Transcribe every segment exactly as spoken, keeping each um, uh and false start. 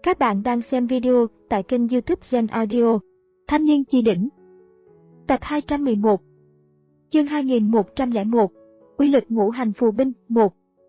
Các bạn đang xem video tại kênh YouTube Gen Audio. Thanh niên chi đỉnh. Tập hai trăm mười một. Chương hai nghìn một trăm lẻ một. Uy lực ngũ hành phù binh một.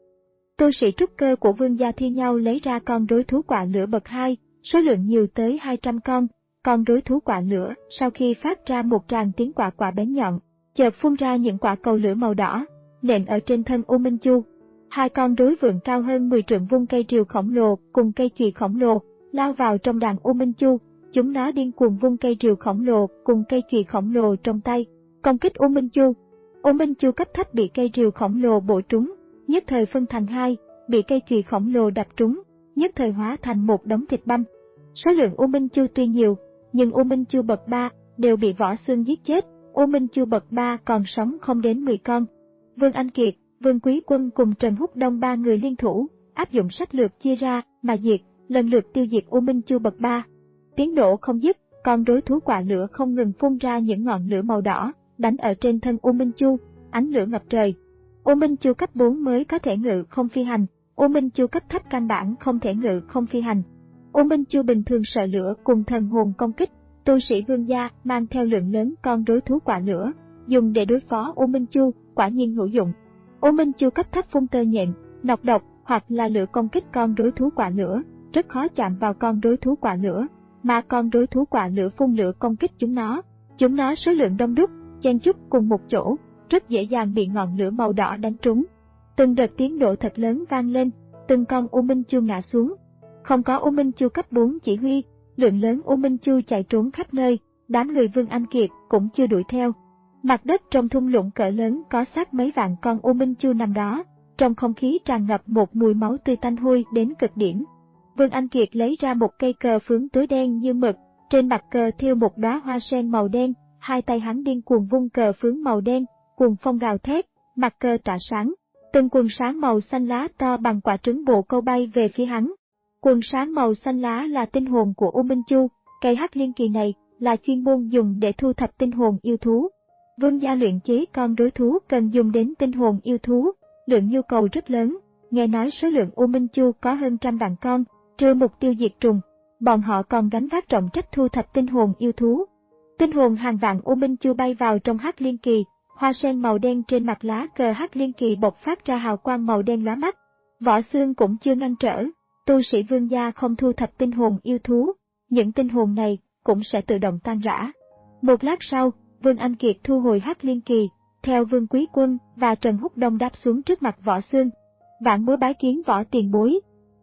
Tu sĩ trúc cơ của Vương gia thi nhau lấy ra con rối thú quạ lửa bậc hai, số lượng nhiều tới hai trăm con. Con rối thú quạ lửa sau khi phát ra một tràng tiếng quạ quạ bén nhọn, chợt phun ra những quả cầu lửa màu đỏ, nện ở trên thân U Minh Chu. Hai con rối vượn cao hơn mười trượng vung cây rìu khổng lồ cùng cây chùy khổng lồ lao vào trong đàn U Minh Chu. Chúng nó điên cuồng vung cây rìu khổng lồ cùng cây chùy khổng lồ trong tay công kích U Minh Chu. U Minh Chu cấp thấp bị cây rìu khổng lồ bổ trúng, nhất thời phân thành hai, bị cây chùy khổng lồ đập trúng, nhất thời hóa thành một đống thịt băm. Số lượng U Minh Chu tuy nhiều, nhưng U Minh Chu bậc ba đều bị Võ Xương giết chết, U Minh Chu bậc ba còn sống không đến mười con. Vương Anh Kiệt, Vương Quý Quân cùng Trần Húc Đông ba người liên thủ, áp dụng sách lược chia ra mà diệt, lần lượt tiêu diệt U Minh Chu bậc ba. Tiếng nổ không dứt, con rối thú quạ lửa không ngừng phun ra những ngọn lửa màu đỏ, đánh ở trên thân U Minh Chu, ánh lửa ngập trời. U Minh Chu cấp bốn mới có thể ngự không phi hành, U Minh Chu cấp thấp căn bản không thể ngự không phi hành. U Minh Chu bình thường sợ lửa cùng thần hồn công kích, tu sĩ Vương gia mang theo lượng lớn con rối thú quạ lửa, dùng để đối phó U Minh Chu, quả nhiên hữu dụng. U Minh Chu cấp thấp phun tơ nhện, nọc độc hoặc là lửa công kích con rối thú quạ lửa, rất khó chạm vào con rối thú quạ lửa, mà con rối thú quạ lửa phun lửa công kích chúng nó. Chúng nó số lượng đông đúc, chen chúc cùng một chỗ, rất dễ dàng bị ngọn lửa màu đỏ đánh trúng. Từng đợt tiếng nổ thật lớn vang lên, từng con U Minh Chu ngã xuống. Không có U Minh Chu cấp bốn chỉ huy, lượng lớn U Minh Chu chạy trốn khắp nơi, đám người Vương Anh Kiệt cũng chưa đuổi theo. Mặt đất trong thung lũng cỡ lớn có xác mấy vạn con U Minh Chu nằm đó, trong không khí tràn ngập một mùi máu tươi tanh hôi đến cực điểm. Vương Anh Kiệt lấy ra một cây cờ phướng tối đen như mực, trên mặt cờ thêu một đóa hoa sen màu đen, hai tay hắn điên cuồng vung cờ phướng màu đen, cuồng phong gào thét, mặt cờ tỏa sáng, từng quần sáng màu xanh lá to bằng quả trứng bồ câu bay về phía hắn. Quần sáng màu xanh lá là tinh hồn của U Minh Chu, cây hắc liên kỳ này là chuyên môn dùng để thu thập tinh hồn yêu thú. Vương gia luyện chế con rối thú cần dùng đến tinh hồn yêu thú, lượng nhu cầu rất lớn, nghe nói số lượng U Minh Chu có hơn trăm vạn con, trừ mục tiêu diệt trùng, bọn họ còn gánh vác trọng trách thu thập tinh hồn yêu thú. Tinh hồn hàng vạn U Minh Chu bay vào trong hắc liên kỳ, hoa sen màu đen trên mặt lá cờ hắc liên kỳ bộc phát ra hào quang màu đen lóa mắt. Võ Xương cũng chưa ngăn trở, tu sĩ Vương gia không thu thập tinh hồn yêu thú, những tinh hồn này cũng sẽ tự động tan rã. Một lát sau, Vương Anh Kiệt thu hồi hắc liên kỳ, theo Vương Quý Quân và Trần Húc Đông đáp xuống trước mặt Võ Xương. Vạn bối bái kiến Võ tiền bối.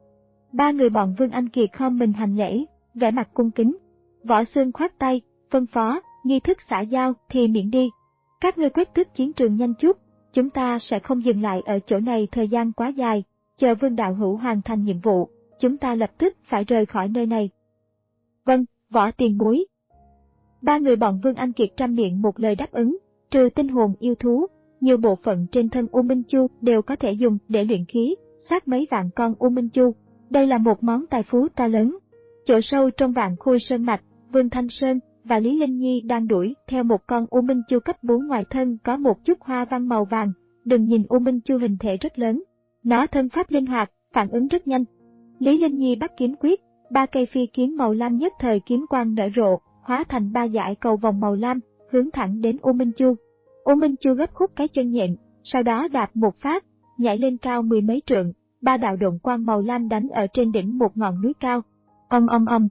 Ba người bọn Vương Anh Kiệt khom mình hành lễ, vẻ mặt cung kính. Võ Xương khoát tay, phân phó, nghi thức xã giao thì miễn đi. Các ngươi quét tước chiến trường nhanh chút, chúng ta sẽ không dừng lại ở chỗ này thời gian quá dài, chờ Vương đạo hữu hoàn thành nhiệm vụ, chúng ta lập tức phải rời khỏi nơi này. Vâng, Võ tiền bối. Ba người bọn Vương Anh Kiệt trăm miệng một lời đáp ứng, trừ tinh hồn yêu thú, nhiều bộ phận trên thân U Minh Chu đều có thể dùng để luyện khí, sát mấy vạn con U Minh Chu. Đây là một món tài phú to lớn. Chỗ sâu trong Vạn Khôi Sơn Mạch, Vương Thanh Sơn và Lý Linh Nhi đang đuổi theo một con U Minh Chu cấp bốn ngoài thân có một chút hoa văn màu vàng. Đừng nhìn U Minh Chu hình thể rất lớn, nó thân pháp linh hoạt, phản ứng rất nhanh. Lý Linh Nhi bắt kiếm quyết, ba cây phi kiếm màu lam nhất thời kiếm quang nở rộ, hóa thành ba dải cầu vòng màu lam, hướng thẳng đến U Minh Chu. U Minh Chu gấp khúc cái chân nhện, sau đó đạp một phát, nhảy lên cao mười mấy trượng, ba đạo độn quang màu lam đánh ở trên đỉnh một ngọn núi cao. Ong ong ong.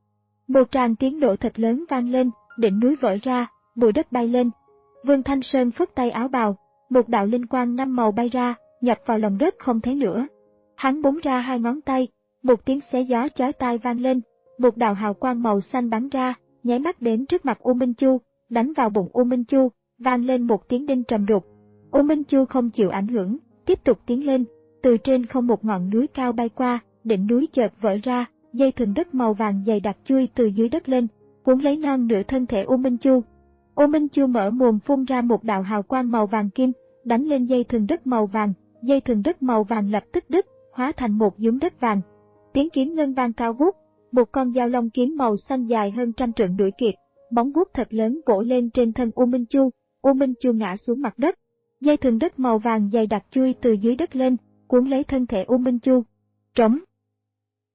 Một tràng tiếng nổ thật lớn vang lên, đỉnh núi vỡ ra, bụi đất bay lên. Vương Thanh Sơn phất tay áo bào, một đạo linh quang năm màu bay ra, nhập vào lòng đất không thấy nữa. Hắn búng ra hai ngón tay, một tiếng xé gió chói tai vang lên, một đạo hào quang màu xanh bắn ra, nháy mắt đến trước mặt U Minh Chu, đánh vào bụng U Minh Chu, vang lên một tiếng đinh trầm đục. U Minh Chu không chịu ảnh hưởng, tiếp tục tiến lên, từ trên không một ngọn núi cao bay qua, đỉnh núi chợt vỡ ra, dây thừng đất màu vàng dày đặc chui từ dưới đất lên, cuốn lấy non nửa thân thể U Minh Chu. U Minh Chu mở mồm phun ra một đạo hào quang màu vàng kim, đánh lên dây thừng đất màu vàng, dây thừng đất màu vàng lập tức đứt, hóa thành một dũng đất vàng. Tiếng kiếm ngân vang cao vút, một con dao long kiếm màu xanh dài hơn trăm trượng đuổi kịp, móng vuốt thật lớn vỗ lên trên thân U Minh Chu, U Minh Chu ngã xuống mặt đất. Dây thừng đất màu vàng dày đặc chui từ dưới đất lên, cuốn lấy thân thể U Minh Chu. Trống.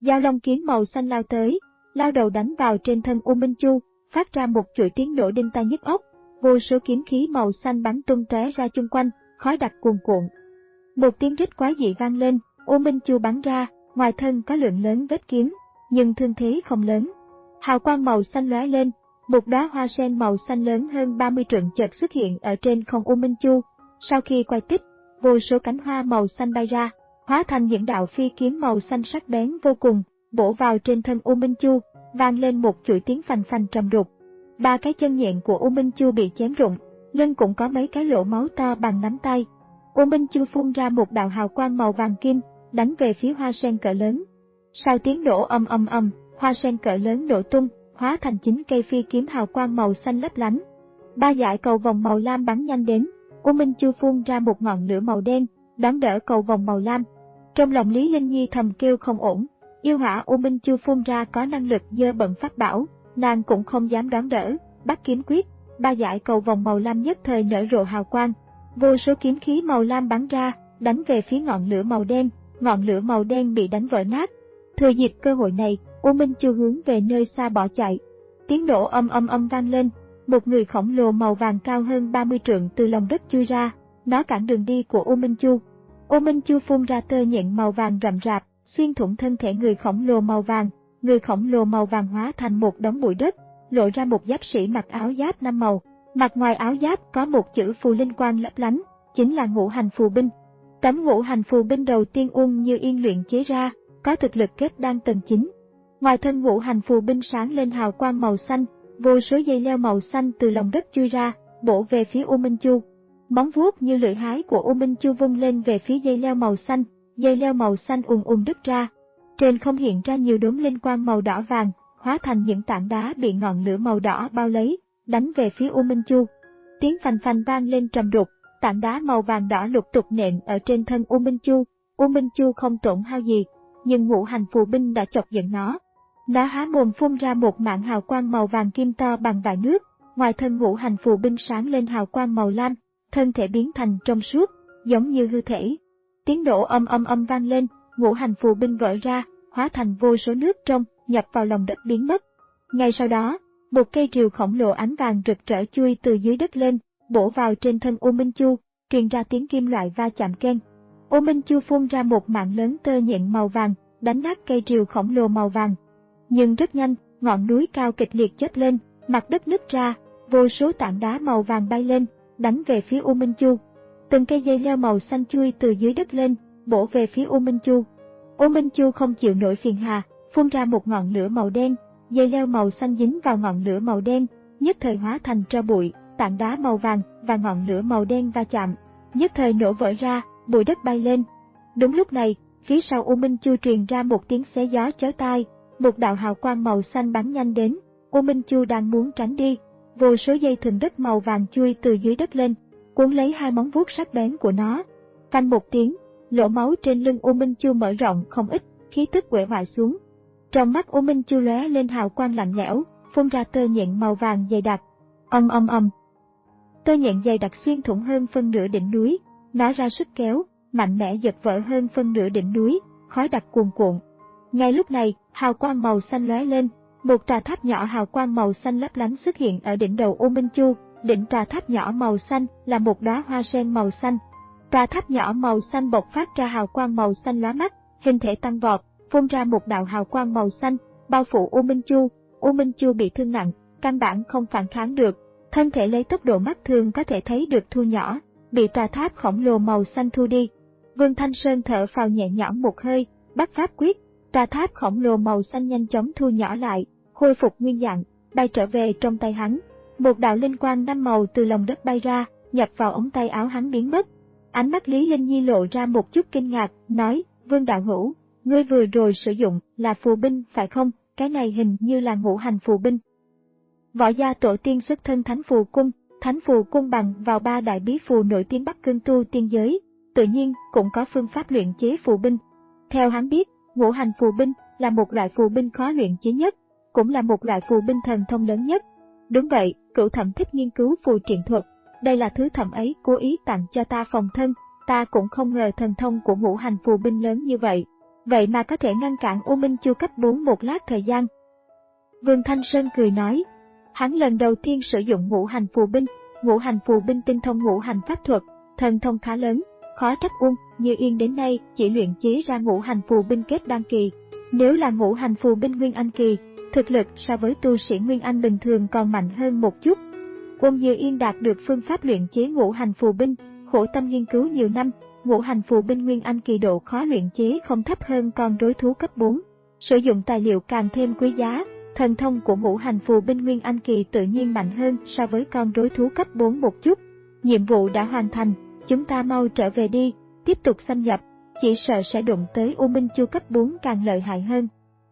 Dao long kiến màu xanh lao tới, lao đầu đánh vào trên thân U Minh Chu, phát ra một chuỗi tiếng nổ đinh tai nhức óc. Vô số kiếm khí màu xanh bắn tung tóe ra chung quanh, khói đặc cuồn cuộn. Một tiếng rít quái dị vang lên, U Minh Chu bắn ra, ngoài thân có lượng lớn vết kiếm, nhưng thương thế không lớn. Hào quang màu xanh lóe lên, một đóa hoa sen màu xanh lớn hơn ba mươi trượng chợt xuất hiện ở trên không U Minh Chu. Sau khi quay tích, vô số cánh hoa màu xanh bay ra, hóa thành những đạo phi kiếm màu xanh sắc bén vô cùng, bổ vào trên thân U Minh Chu, vang lên một chuỗi tiếng phành phành trầm đục. Ba cái chân nhện của U Minh Chu bị chém rụng, lưng cũng có mấy cái lỗ máu to bằng nắm tay. U Minh Chu phun ra một đạo hào quang màu vàng kim, đánh về phía hoa sen cỡ lớn. Sau tiếng nổ ầm ầm ầm, hoa sen cỡ lớn nổ tung, hóa thành chín cây phi kiếm hào quang màu xanh lấp lánh. Ba dải cầu vòng màu lam bắn nhanh đến, U Minh Chu phun ra một ngọn lửa màu đen, đón đỡ cầu vòng màu lam. Trong lòng Lý Linh Nhi thầm kêu không ổn, yêu hỏa U Minh Chu phun ra có năng lực dơ bẩn pháp bảo, nàng cũng không dám đón đỡ. Bắt kiếm quyết, ba dải cầu vòng màu lam nhất thời nở rộ hào quang, vô số kiếm khí màu lam bắn ra, đánh về phía ngọn lửa màu đen, ngọn lửa màu đen bị đánh vỡ nát. Thừa dịp cơ hội này, U Minh Chu hướng về nơi xa bỏ chạy. Tiếng nổ âm âm âm vang lên, một người khổng lồ màu vàng cao hơn ba mươi trượng từ lòng đất chui ra, nó cản đường đi của U Minh Chu. U Minh Chu phun ra tơ nhện màu vàng rậm rạp, xuyên thủng thân thể người khổng lồ màu vàng, người khổng lồ màu vàng hóa thành một đống bụi đất, lộ ra một giáp sĩ mặc áo giáp năm màu. Mặt ngoài áo giáp có một chữ phù linh quang lấp lánh, chính là ngũ hành phù binh. Tấm ngũ hành phù binh đầu tiên Uông Như Yên luyện chế ra, có thực lực kết đan tầng chín. Ngoài thân ngũ hành phù binh sáng lên hào quang màu xanh, vô số dây leo màu xanh từ lòng đất chui ra, bổ về phía U Minh Chu. Móng vuốt như lưỡi hái của U Minh Chu vung lên về phía dây leo màu xanh, dây leo màu xanh ùn ùn đứt ra. Trên không hiện ra nhiều đốm linh quang màu đỏ vàng, hóa thành những tảng đá bị ngọn lửa màu đỏ bao lấy, đánh về phía U Minh Chu. Tiếng phành phành vang lên trầm đục, tảng đá màu vàng đỏ lục tục nện ở trên thân U Minh Chu. U Minh Chu không tổn hao gì, nhưng ngũ hành phù binh đã chọc giận nó. Nó há mồm phun ra một mảng hào quang màu vàng kim to bằng vại nước, ngoài thân ngũ hành phù binh sáng lên hào quang màu lam, thân thể biến thành trong suốt, giống như hư thể. Tiếng nổ âm âm âm vang lên, ngũ hành phù binh vỡ ra, hóa thành vô số nước trong, nhập vào lòng đất biến mất. Ngay sau đó, một cây rìu khổng lồ ánh vàng rực rỡ chui từ dưới đất lên, bổ vào trên thân U Minh Chu, truyền ra tiếng kim loại va chạm keng. U Minh Chu phun ra một mạng lớn tơ nhện màu vàng, đánh nát cây rìu khổng lồ màu vàng. Nhưng rất nhanh, ngọn núi cao kịch liệt chớp lên, mặt đất nứt ra, vô số tảng đá màu vàng bay lên, đánh về phía U Minh Chu. Từng cây dây leo màu xanh chui từ dưới đất lên, bổ về phía U Minh Chu. U Minh Chu không chịu nổi phiền hà, phun ra một ngọn lửa màu đen, dây leo màu xanh dính vào ngọn lửa màu đen, nhất thời hóa thành tro bụi, tảng đá màu vàng và ngọn lửa màu đen va chạm, nhất thời nổ vỡ ra, bụi đất bay lên. Đúng lúc này, phía sau U Minh Chu truyền ra một tiếng xé gió chói tai, một đạo hào quang màu xanh bắn nhanh đến. U Minh Chu đang muốn tránh đi, vô số dây thừng đất màu vàng chui từ dưới đất lên, cuốn lấy hai móng vuốt sắc bén của nó. Canh một tiếng, lỗ máu trên lưng U Minh Chu mở rộng không ít, khí tức uể oải xuống. Trong mắt U Minh Chu lóe lên hào quang lạnh lẽo, phun ra tơ nhện màu vàng dày đặc. Ầm ầm ầm. Tơ nhện dày đặc xuyên thủng hơn phân nửa đỉnh núi, nó ra sức kéo, mạnh mẽ giật vỡ hơn phân nửa đỉnh núi, khói đặc cuồn cuộn. Ngay lúc này, hào quang màu xanh lóe lên, một tòa tháp nhỏ hào quang màu xanh lấp lánh xuất hiện ở đỉnh đầu U Minh Chu. Đỉnh tòa tháp nhỏ màu xanh là một đóa hoa sen màu xanh. Tòa tháp nhỏ màu xanh bộc phát ra hào quang màu xanh lóa mắt, hình thể tăng vọt, phun ra một đạo hào quang màu xanh, bao phủ U Minh Chu. U Minh Chu bị thương nặng, căn bản không phản kháng được, thân thể lấy tốc độ mắt thường có thể thấy được thu nhỏ, bị tòa tháp khổng lồ màu xanh thu đi. Vương Thanh Sơn thở phào nhẹ nhõm một hơi, bắt pháp quyết, tòa tháp khổng lồ màu xanh nhanh chóng thu nhỏ lại, khôi phục nguyên dạng, bay trở về trong tay hắn. Một đạo linh quang năm màu từ lòng đất bay ra, nhập vào ống tay áo hắn biến mất. Ánh mắt Lý Linh Nhi lộ ra một chút kinh ngạc, nói: Vương đạo hữu, ngươi vừa rồi sử dụng là phù binh phải không? Cái này hình như là ngũ hành phù binh. Võ gia tổ tiên xuất thân Thánh Phù Cung, Thánh Phù Cung bằng vào ba đại bí phù nổi tiếng Bắc Cương tu tiên giới, tự nhiên cũng có phương pháp luyện chế phù binh. Theo hắn biết, ngũ hành phù binh là một loại phù binh khó luyện chế nhất, cũng là một loại phù binh thần thông lớn nhất. Đúng vậy, Cửu Thẩm thích nghiên cứu phù triện thuật, đây là thứ Thẩm ấy cố ý tặng cho ta phòng thân, ta cũng không ngờ thần thông của ngũ hành phù binh lớn như vậy. vậy mà có thể ngăn cản U Minh Chu cấp bốn một lát thời gian. Vương Thanh Sơn cười nói, hắn lần đầu tiên sử dụng ngũ hành phù binh, ngũ hành phù binh tinh thông ngũ hành pháp thuật, thần thông khá lớn, khó trách Uông Như Yên đến nay chỉ luyện chế ra ngũ hành phù binh kết đan kỳ. Nếu là ngũ hành phù binh nguyên anh kỳ, thực lực so với tu sĩ nguyên anh bình thường còn mạnh hơn một chút. Uông Như Yên đạt được phương pháp luyện chế ngũ hành phù binh, khổ tâm nghiên cứu nhiều năm, ngũ hành phù binh nguyên anh kỳ độ khó luyện chế không thấp hơn con rối thú cấp bốn. Sử dụng tài liệu càng thêm quý giá, thần thông của ngũ hành phù binh nguyên anh kỳ tự nhiên mạnh hơn so với con rối thú cấp bốn một chút. Nhiệm vụ đã hoàn thành, chúng ta mau trở về đi, tiếp tục xâm nhập, chỉ sợ sẽ đụng tới U Minh Chu cấp bốn càng lợi hại hơn.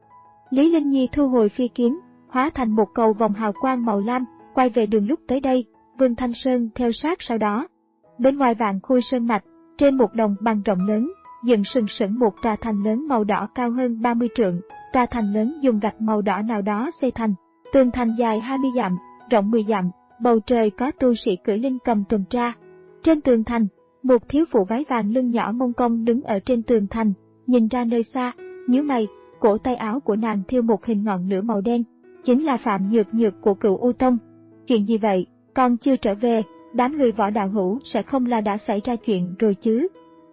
Lý Linh Nhi thu hồi phi kiếm, hóa thành một cầu vòng hào quang màu lam, quay về đường lúc tới đây, Vương Thanh Sơn theo sát sau đó. Bên ngoài Vạn Khôi Sơn mạch, trên một đồng bằng rộng lớn, dựng sừng sững một tòa thành lớn màu đỏ cao hơn ba mươi trượng, tòa thành lớn dùng gạch màu đỏ nào đó xây thành, tường thành dài hai mươi dặm, rộng mười dặm, bầu trời có tu sĩ cưỡi linh cầm tuần tra. Trên tường thành, một thiếu phụ váy vàng lưng nhỏ mông cong đứng ở trên tường thành, nhìn ra nơi xa, nhíu mày, cổ tay áo của nàng thiêu một hình ngọn lửa màu đen, chính là Phạm Nhược Nhược của Cựu U Tông. Chuyện gì vậy, còn chưa trở về, đám người Võ đạo hữu sẽ không là đã xảy ra chuyện rồi chứ?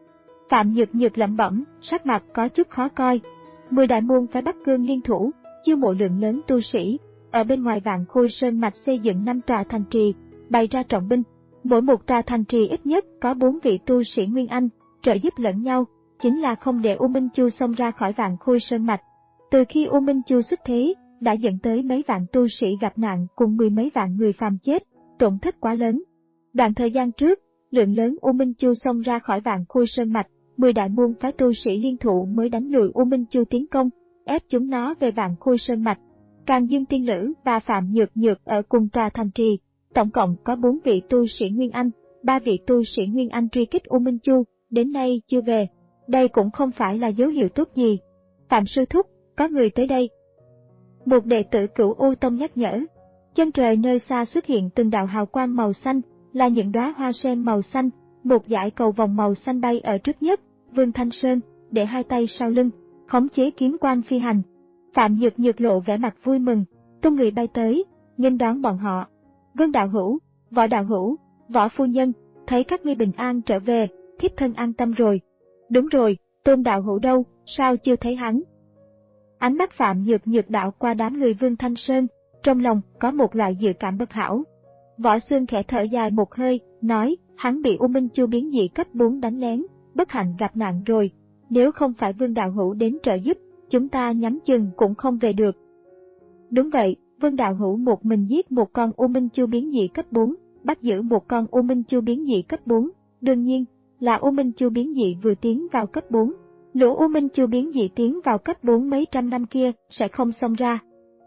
Phạm Nhược Nhược lẩm bẩm, sắc mặt có chút khó coi. Mười đại môn phái Bắc Cương liên thủ, chiêu mộ lượng lớn tu sĩ, ở bên ngoài Vạn Khôi Sơn mạch xây dựng năm tòa thành trì, bày ra trọng binh. Mỗi một tòa thành trì ít nhất có bốn vị tu sĩ Nguyên Anh, trợ giúp lẫn nhau, chính là không để U Minh Chu xông ra khỏi Vạn Khôi Sơn mạch. Từ khi U Minh Chu xuất thế, đã dẫn tới mấy vạn tu sĩ gặp nạn cùng mười mấy vạn người phàm chết, tổn thất quá lớn. Đoạn thời gian trước, lượng lớn U Minh Chu xông ra khỏi Vạn Khôi Sơn mạch, mười đại môn phái tu sĩ liên thủ mới đánh lùi U Minh Chu tiến công, ép chúng nó về Vạn Khôi Sơn mạch. Càng Dương Tiên Lữ và Phạm Nhược Nhược ở cùng tòa thành trì, tổng cộng có bốn vị tu sĩ Nguyên Anh, ba vị tu sĩ Nguyên Anh truy kích U Minh Chu, đến nay chưa về. Đây cũng không phải là dấu hiệu tốt gì. Phạm sư thúc, có người tới đây. Một đệ tử Cửu U Tông nhắc nhở. Chân trời nơi xa xuất hiện từng đạo hào quang màu xanh, là những đóa hoa sen màu xanh, một dải cầu vòng màu xanh bay ở trước nhất. Vương Thanh Sơn để hai tay sau lưng, khống chế kiếm quang phi hành. Phạm Nhược Nhược lộ vẻ mặt vui mừng, tung người bay tới, nghênh đón bọn họ. Vương đạo hữu, Võ đạo hữu, Võ phu nhân, thấy các ngươi bình an trở về, thiếp thân an tâm rồi. Đúng rồi, Tôn đạo hữu đâu, sao chưa thấy hắn? Ánh mắt Phạm Nhược Nhược đảo qua đám người Vương Thanh Sơn, trong lòng có một loại dự cảm bất hảo. Võ Xương khẽ thở dài một hơi, nói, hắn bị U Minh Chu biến dị cấp bốn đánh lén, bất hạnh gặp nạn rồi. Nếu không phải Vương đạo hữu đến trợ giúp, chúng ta nhắm chừng cũng không về được. Đúng vậy, Vương đạo hữu một mình giết một con U Minh Chu biến dị cấp bốn, bắt giữ một con U Minh Chu biến dị cấp bốn. Đương nhiên, là U Minh Chu biến dị vừa tiến vào cấp bốn. Lũ U Minh Chu biến dị tiến vào cấp bốn mấy trăm năm kia sẽ không xông ra.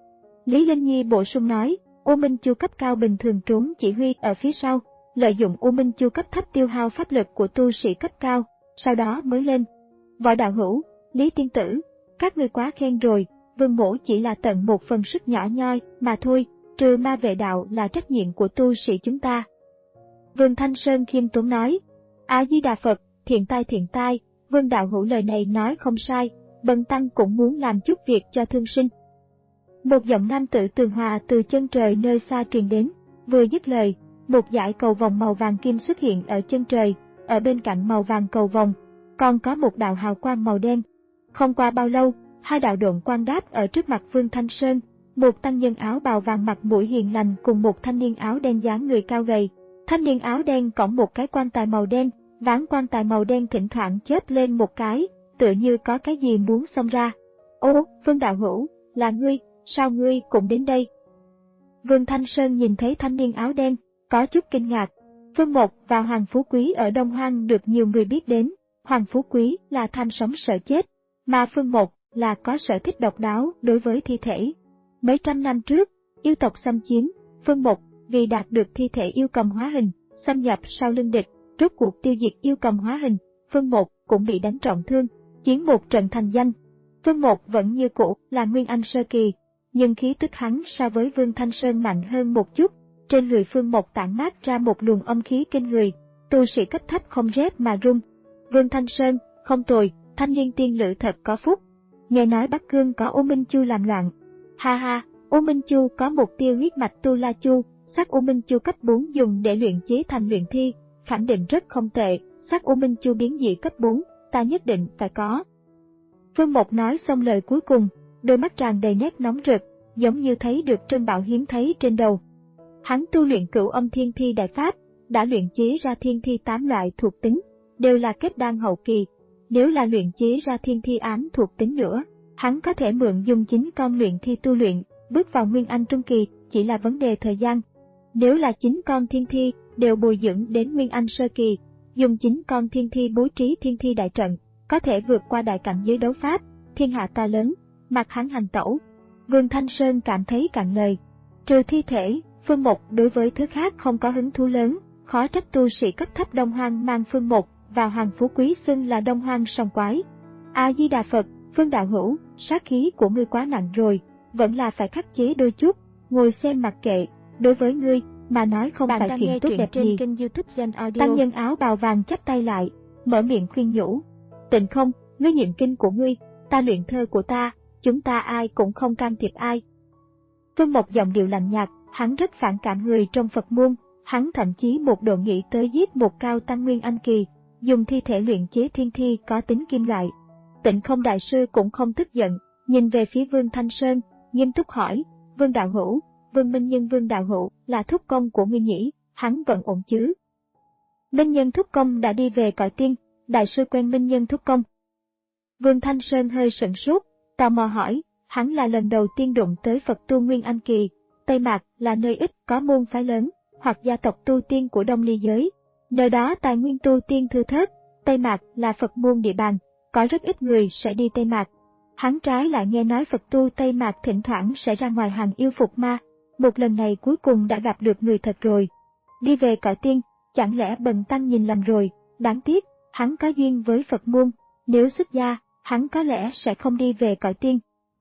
Lý Linh Nhi bổ sung nói, U Minh Chu cấp cao bình thường trốn chỉ huy ở phía sau, lợi dụng U Minh Chu cấp thấp tiêu hao pháp lực của tu sĩ cấp cao, sau đó mới lên. Võ đạo hữu, Lý tiên tử, các ngươi quá khen rồi, Vương mỗ chỉ là tận một phần sức nhỏ nhoi mà thôi, trừ ma vệ đạo là trách nhiệm của tu sĩ chúng ta. Vương Thanh Sơn khiêm tốn nói, A Di Đà Phật, thiện tai thiện tai, Vương đạo hữu lời này nói không sai, bần tăng cũng muốn làm chút việc cho thương sinh. Một giọng nam tử tường hòa từ chân trời nơi xa truyền đến, vừa dứt lời, một dải cầu vòng màu vàng kim xuất hiện ở chân trời, ở bên cạnh màu vàng cầu vòng, còn có một đạo hào quang màu đen. Không qua bao lâu, hai đạo độn quang đáp ở trước mặt Vương Thanh Sơn, một tăng nhân áo bào vàng mặt mũi hiền lành cùng một thanh niên áo đen dáng người cao gầy. Thanh niên áo đen cõng một cái quan tài màu đen, ván quan tài màu đen thỉnh thoảng chớp lên một cái, tựa như có cái gì muốn xông ra. Ô, Vương đạo hữu, là ngươi, sao ngươi cũng đến đây? Vương Thanh Sơn nhìn thấy thanh niên áo đen, có chút kinh ngạc. Phương Mộc và Hoàng Phú Quý ở Đông Hoang được nhiều người biết đến, Hoàng Phú Quý là tham sống sợ chết, mà Phương Mộc là có sở thích độc đáo đối với thi thể. Mấy trăm năm trước, yêu tộc xâm chiếm, Phương Mộc vì đạt được thi thể yêu cầm hóa hình, xâm nhập sau lưng địch, rốt cuộc tiêu diệt yêu cầm hóa hình, Phương Mộc cũng bị đánh trọng thương, chiến một trận thành danh. Phương Mộc vẫn như cũ là Nguyên Anh sơ kỳ, nhưng khí tức hắn so với Vương Thanh Sơn mạnh hơn một chút, trên người Phương Mộc tản mát ra một luồng âm khí kinh người, tu sĩ cấp thấp không rét mà run. Vương Thanh Sơn, không tồi, thanh niên tiên lữ thật có phúc. Nghe nói Bắc Cương có U Minh Chu làm loạn. Ha ha, U Minh Chu có một tia huyết mạch Tu La Chu, xác U Minh Chu cấp bốn dùng để luyện chế thành luyện thi, khẳng định rất không tệ, xác U Minh Chu biến dị cấp bốn, ta nhất định phải có. Vương Mộc nói xong lời cuối cùng, đôi mắt tràn đầy nét nóng rực, giống như thấy được trân bảo hiếm thấy trên đầu. Hắn tu luyện Cửu Âm Thiên Thi Đại Pháp, đã luyện chế ra thiên thi tám loại thuộc tính, đều là kết đan hậu kỳ. Nếu là luyện chế ra thiên thi ám thuộc tính nữa, hắn có thể mượn dùng chính con luyện thi tu luyện, bước vào Nguyên Anh Trung Kỳ, chỉ là vấn đề thời gian. Nếu là chính con thiên thi đều bồi dưỡng đến Nguyên Anh Sơ Kỳ, dùng chính con thiên thi bố trí thiên thi đại trận, có thể vượt qua đại cảnh giới đấu pháp, thiên hạ to lớn, mặc hắn hành tẩu. Vương Thanh Sơn cảm thấy cạn lời. Trừ thi thể, Phương Mộc đối với thứ khác không có hứng thú lớn, khó trách tu sĩ cấp thấp Đông Hoang mang Phương Mộc vào hàng phú quý xưng là Đông Hoang song quái. A Di Đà Phật, Phương đạo hữu, sát khí của ngươi quá nặng rồi, vẫn là phải khắc chế đôi chút, ngồi xem mặc kệ, đối với ngươi mà nói không Bạn phải chuyện tốt đẹp trên gì. kênh YouTube Gen Audio. Tăng nhân áo bào vàng chắp tay lại, mở miệng khuyên nhủ. Tịnh không, ngươi niệm kinh của ngươi, ta luyện thơ của ta, chúng ta ai cũng không can thiệp ai. Phương Mộc giọng điệu lạnh nhạt, hắn rất phản cảm người trong Phật môn, hắn thậm chí một độ nghĩ tới giết một cao tăng Nguyên Anh Kỳ, dùng thi thể luyện chế thiên thi có tính kim loại. Tịnh không đại sư cũng không tức giận, nhìn về phía Vương Thanh Sơn, nghiêm túc hỏi, Vương đạo hữu, Vương Minh Nhân Vương đạo hữu là thúc công của ngươi nhỉ, hắn vẫn ổn chứ? Minh Nhân thúc công đã đi về cõi tiên, đại sư quen Minh Nhân thúc công. Vương Thanh Sơn hơi sửng sốt, tò mò hỏi, hắn là lần đầu tiên đụng tới Phật tu Nguyên Anh Kỳ, Tây Mạc là nơi ít có môn phái lớn, hoặc gia tộc tu tiên của Đông Ly giới. Nơi đó tài nguyên tu tiên thưa thớt, Tây Mạc là Phật môn địa bàn, có rất ít người sẽ đi Tây Mạc. Hắn trái lại nghe nói Phật tu Tây Mạc thỉnh thoảng sẽ ra ngoài hàng yêu phục ma, một lần này cuối cùng đã gặp được người thật rồi. Đi về cõi tiên, chẳng lẽ bần tăng nhìn lầm rồi, đáng tiếc, hắn có duyên với Phật môn, nếu xuất gia, hắn có lẽ sẽ không đi về cõi tiên.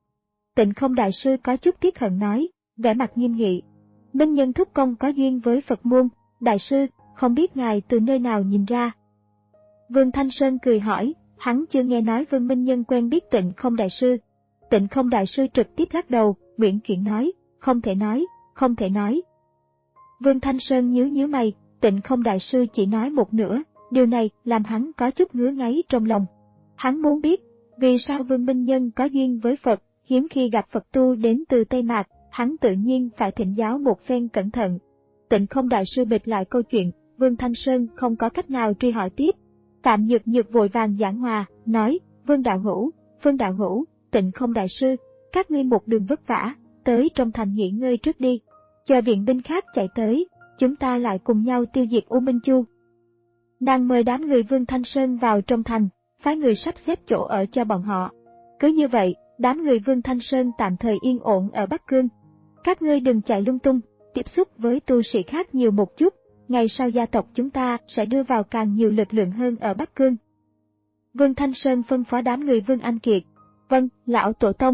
Tịnh không đại sư có chút tiếc hận nói, vẻ mặt nghiêm nghị. Minh Nhân thúc công có duyên với Phật môn, đại sư, không biết ngài từ nơi nào nhìn ra. Vương Thanh Sơn cười hỏi, hắn chưa nghe nói Vương Minh Nhân quen biết Tịnh không đại sư. Tịnh không đại sư trực tiếp lắc đầu, uyển chuyển nói, không thể nói, không thể nói. Vương Thanh Sơn nhíu nhíu mày, Tịnh không đại sư chỉ nói một nửa, điều này làm hắn có chút ngứa ngáy trong lòng. Hắn muốn biết, vì sao Vương Minh Nhân có duyên với Phật, hiếm khi gặp Phật tu đến từ Tây Mạc, hắn tự nhiên phải thỉnh giáo một phen cẩn thận. Tịnh không đại sư bịch lại câu chuyện, Vương Thanh Sơn không có cách nào truy hỏi tiếp. Phạm Nhược Nhược vội vàng giảng hòa, nói, Vương đạo hữu, Phương đạo hữu, Tịnh không đại sư, các ngươi một đường vất vả, tới trong thành nghỉ ngơi trước đi. Chờ viện binh khác chạy tới, chúng ta lại cùng nhau tiêu diệt U Minh Chu. Nàng mời đám người Vương Thanh Sơn vào trong thành, phái người sắp xếp chỗ ở cho bọn họ. Cứ như vậy, đám người Vương Thanh Sơn tạm thời yên ổn ở Bắc Cương. Các ngươi đừng chạy lung tung, tiếp xúc với tu sĩ khác nhiều một chút, ngày sau gia tộc chúng ta sẽ đưa vào càng nhiều lực lượng hơn ở Bắc Cương. Vương Thanh Sơn phân phó đám người Vương Anh Kiệt. Vâng, lão tổ tông.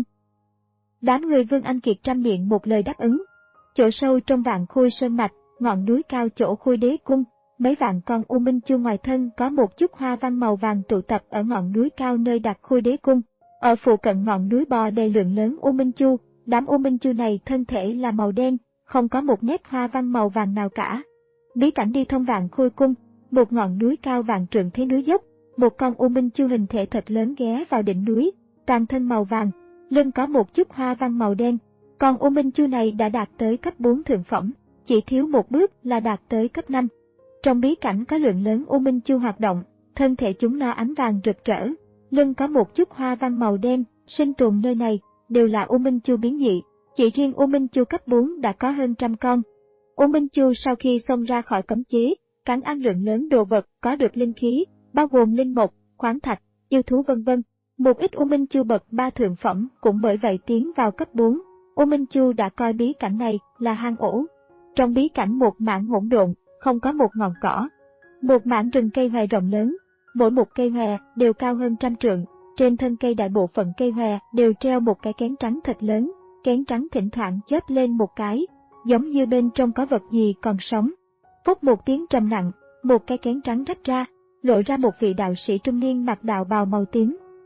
Đám người Vương Anh Kiệt trăm miệng một lời đáp ứng. Chỗ sâu trong vạn khôi sơn mạch, ngọn núi cao chỗ khôi đế cung, mấy vạn con U Minh Chu ngoài thân có một chút hoa văn màu vàng tụ tập ở ngọn núi cao nơi đặt khôi đế cung. Ở phụ cận ngọn núi bò đầy lượng lớn U Minh Chu, đám U Minh Chu này thân thể là màu đen, không có một nét hoa văn màu vàng nào cả. Bí cảnh đi thông vạn khôi cung, một ngọn núi cao vạn trượng thế núi dốc, một con U Minh Chu hình thể thật lớn ghé vào đỉnh núi, toàn thân màu vàng, lưng có một chút hoa văn màu đen. Con U Minh Chu này đã đạt tới cấp bốn thượng phẩm, chỉ thiếu một bước là đạt tới cấp năm. Trong bí cảnh có lượng lớn U Minh Chu hoạt động, thân thể chúng nó ánh vàng rực rỡ, lưng có một chút hoa văn màu đen, sinh tồn nơi này đều là U Minh Chu biến dị, chỉ riêng U Minh Chu cấp bốn đã có hơn trăm con. U Minh Chu sau khi xông ra khỏi cấm chế, cắn ăn lượng lớn đồ vật có được linh khí, bao gồm linh mộc, khoáng thạch, yêu thú vân vân. Một ít U Minh Chu bậc ba thượng phẩm cũng bởi vậy tiến vào cấp bốn. U Minh Chu đã coi bí cảnh này là hang ổ. Trong bí cảnh một mảng hỗn độn, không có một ngọn cỏ. Một mảng rừng cây hòe rộng lớn, mỗi một cây hòe đều cao hơn trăm trượng. Trên thân cây đại bộ phận cây hòe đều treo một cái kén trắng thật lớn, kén trắng thỉnh thoảng chớp lên một cái, giống như bên trong có vật gì còn sống. Phúc một tiếng trầm nặng, một cái kén trắng rách ra, lộ ra một vị đạo sĩ trung niên mặc đạo bào màu tím.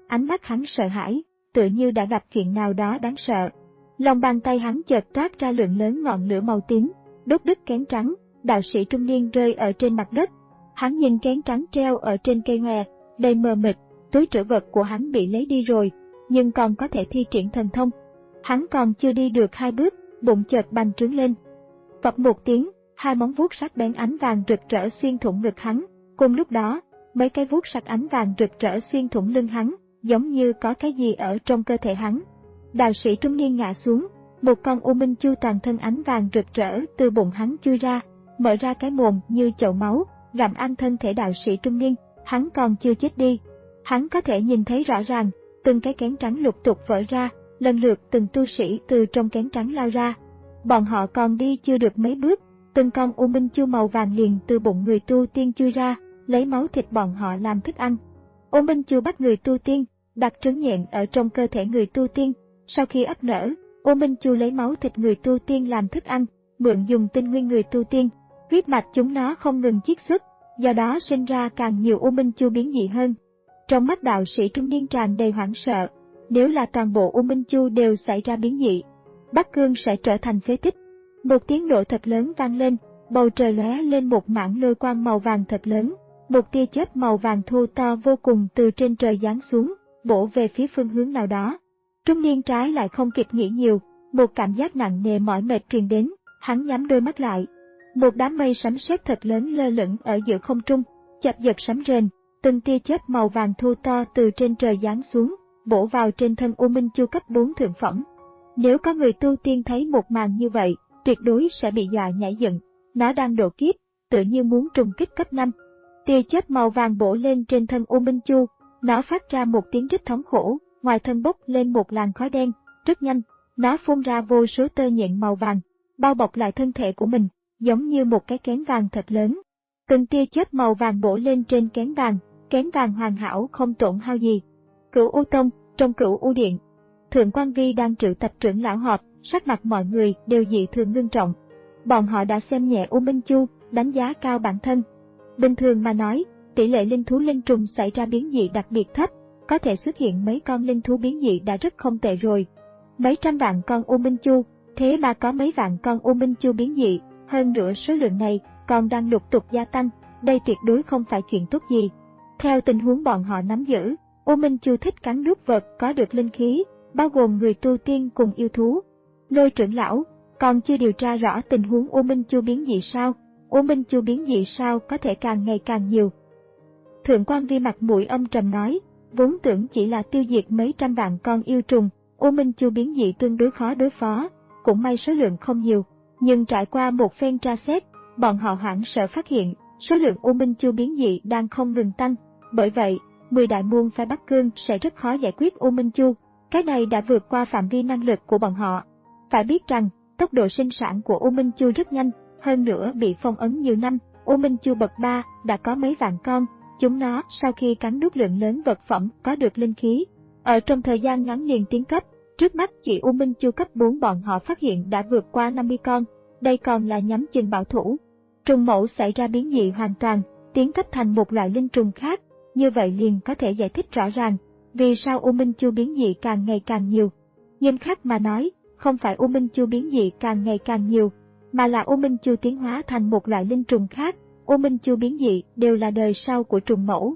ánh mắt hắn sợ hãi, tựa như đã gặp chuyện nào đó đáng sợ. Lòng bàn tay hắn chợt toát ra lượng lớn ngọn lửa màu tím, đốt đứt kén trắng, đạo sĩ trung niên rơi ở trên mặt đất. Hắn nhìn kén trắng treo ở trên cây hòe, đầy mờ mịt, túi trữ vật của hắn bị lấy đi rồi, nhưng còn có thể thi triển thần thông. Hắn còn chưa đi được hai bước, bụng chợt bành trướng lên. Phập một tiếng, hai móng vuốt sắc bén ánh vàng rực rỡ xuyên thủng ngực hắn. Cùng lúc đó, mấy cái vuốt sắc ánh vàng rực rỡ xuyên thủng lưng hắn, giống như có cái gì ở trong cơ thể hắn. Đạo sĩ trung niên ngã xuống, một con U Minh Chu toàn thân ánh vàng rực rỡ từ bụng hắn chui ra, mở ra cái mồm như chậu máu, gặm ăn thân thể đạo sĩ trung niên. Hắn còn chưa chết đi. Hắn có thể nhìn thấy rõ ràng, từng cái kén trắng lục tục vỡ ra, lần lượt từng tu sĩ từ trong kén trắng lao ra. Bọn họ còn đi chưa được mấy bước, từng con U Minh Chu màu vàng liền từ bụng người tu tiên chui ra, lấy máu thịt bọn họ làm thức ăn. U Minh Chu bắt người tu tiên, đặt trứng nhện ở trong cơ thể người tu tiên. Sau khi ấp nở, U Minh Chu lấy máu thịt người tu tiên làm thức ăn, mượn dùng tinh nguyên người tu tiên, huyết mạch chúng nó không ngừng chiết xuất, do đó sinh ra càng nhiều U Minh Chu biến dị hơn. Trong mắt đạo sĩ trung niên tràn đầy hoảng sợ, nếu là toàn bộ U Minh Chu đều xảy ra biến dị, Bắc Cương sẽ trở thành phế tích. Một tiếng nổ thật lớn vang lên, bầu trời lóe lên một mảng lôi quang màu vàng thật lớn, một tia chớp màu vàng thô to vô cùng từ trên trời giáng xuống, bổ về phía phương hướng nào đó. Trung niên trái lại không kịp nghĩ nhiều, một cảm giác nặng nề mỏi mệt truyền đến, hắn nhắm đôi mắt lại. Một đám mây sấm sét thật lớn lơ lửng ở giữa không trung, chập giật sấm rền, từng tia chớp màu vàng thô to từ trên trời giáng xuống, bổ vào trên thân U Minh Chu cấp bốn thượng phẩm. Nếu có người tu tiên thấy một màn như vậy, tuyệt đối sẽ bị dọa nhảy dựng. Nó đang độ kiếp, tự như muốn trùng kích cấp năm. Tia chớp màu vàng bổ lên trên thân U Minh Chu, nó phát ra một tiếng rít thống khổ, ngoài thân bốc lên một làn khói đen, rất nhanh, nó phun ra vô số tơ nhện màu vàng, bao bọc lại thân thể của mình, giống như một cái kén vàng thật lớn. Từng tia chớp màu vàng bổ lên trên kén vàng, kén vàng hoàn hảo không tổn hao gì. Cửu U Tông, trong Cửu U Điện, Thượng Quan Vi đang triệu tập trưởng lão họp, sắc mặt mọi người đều dị thường ngưng trọng. Bọn họ đã xem nhẹ U Minh Chu, đánh giá cao bản thân. Bình thường mà nói, tỷ lệ linh thú linh trùng xảy ra biến dị đặc biệt thấp, có thể xuất hiện mấy con linh thú biến dị đã rất không tệ rồi. Mấy trăm vạn con U Minh Chu, thế mà có mấy vạn con U Minh Chu biến dị, hơn nữa số lượng này còn đang lục tục gia tăng, đây tuyệt đối không phải chuyện tốt gì. Theo tình huống bọn họ nắm giữ, U Minh Chu thích cắn nuốt vật có được linh khí, bao gồm người tu tiên cùng yêu thú. Lôi trưởng lão, còn chưa điều tra rõ tình huống U Minh Chu biến dị sao? U Minh Chu biến dị sao có thể càng ngày càng nhiều? Thượng Quan Vi mặt mũi âm trầm nói, vốn tưởng chỉ là tiêu diệt mấy trăm vạn con yêu trùng, U Minh Chu biến dị tương đối khó đối phó, cũng may số lượng không nhiều, nhưng trải qua một phen tra xét, bọn họ hoảng sợ phát hiện, số lượng U Minh Chu biến dị đang không ngừng tăng, bởi vậy, mười đại môn phái Bắc Cương sẽ rất khó giải quyết U Minh Chu, cái này đã vượt qua phạm vi năng lực của bọn họ. Phải biết rằng, tốc độ sinh sản của U Minh Chu rất nhanh, hơn nữa bị phong ấn nhiều năm, U Minh Chu bậc ba đã có mấy vạn con, chúng nó sau khi cắn nuốt lượng lớn vật phẩm có được linh khí, ở trong thời gian ngắn liền tiến cấp, trước mắt chỉ U Minh Chu cấp bốn bọn họ phát hiện đã vượt qua năm mươi con, đây còn là nhắm chừng bảo thủ. Trùng mẫu xảy ra biến dị hoàn toàn, tiến cấp thành một loại linh trùng khác, như vậy liền có thể giải thích rõ ràng, vì sao U Minh Chu biến dị càng ngày càng nhiều. Nghiêm khắc mà nói, không phải U Minh Chu biến dị càng ngày càng nhiều, mà là U Minh Chu tiến hóa thành một loại linh trùng khác, U Minh Chu biến dị đều là đời sau của trùng mẫu.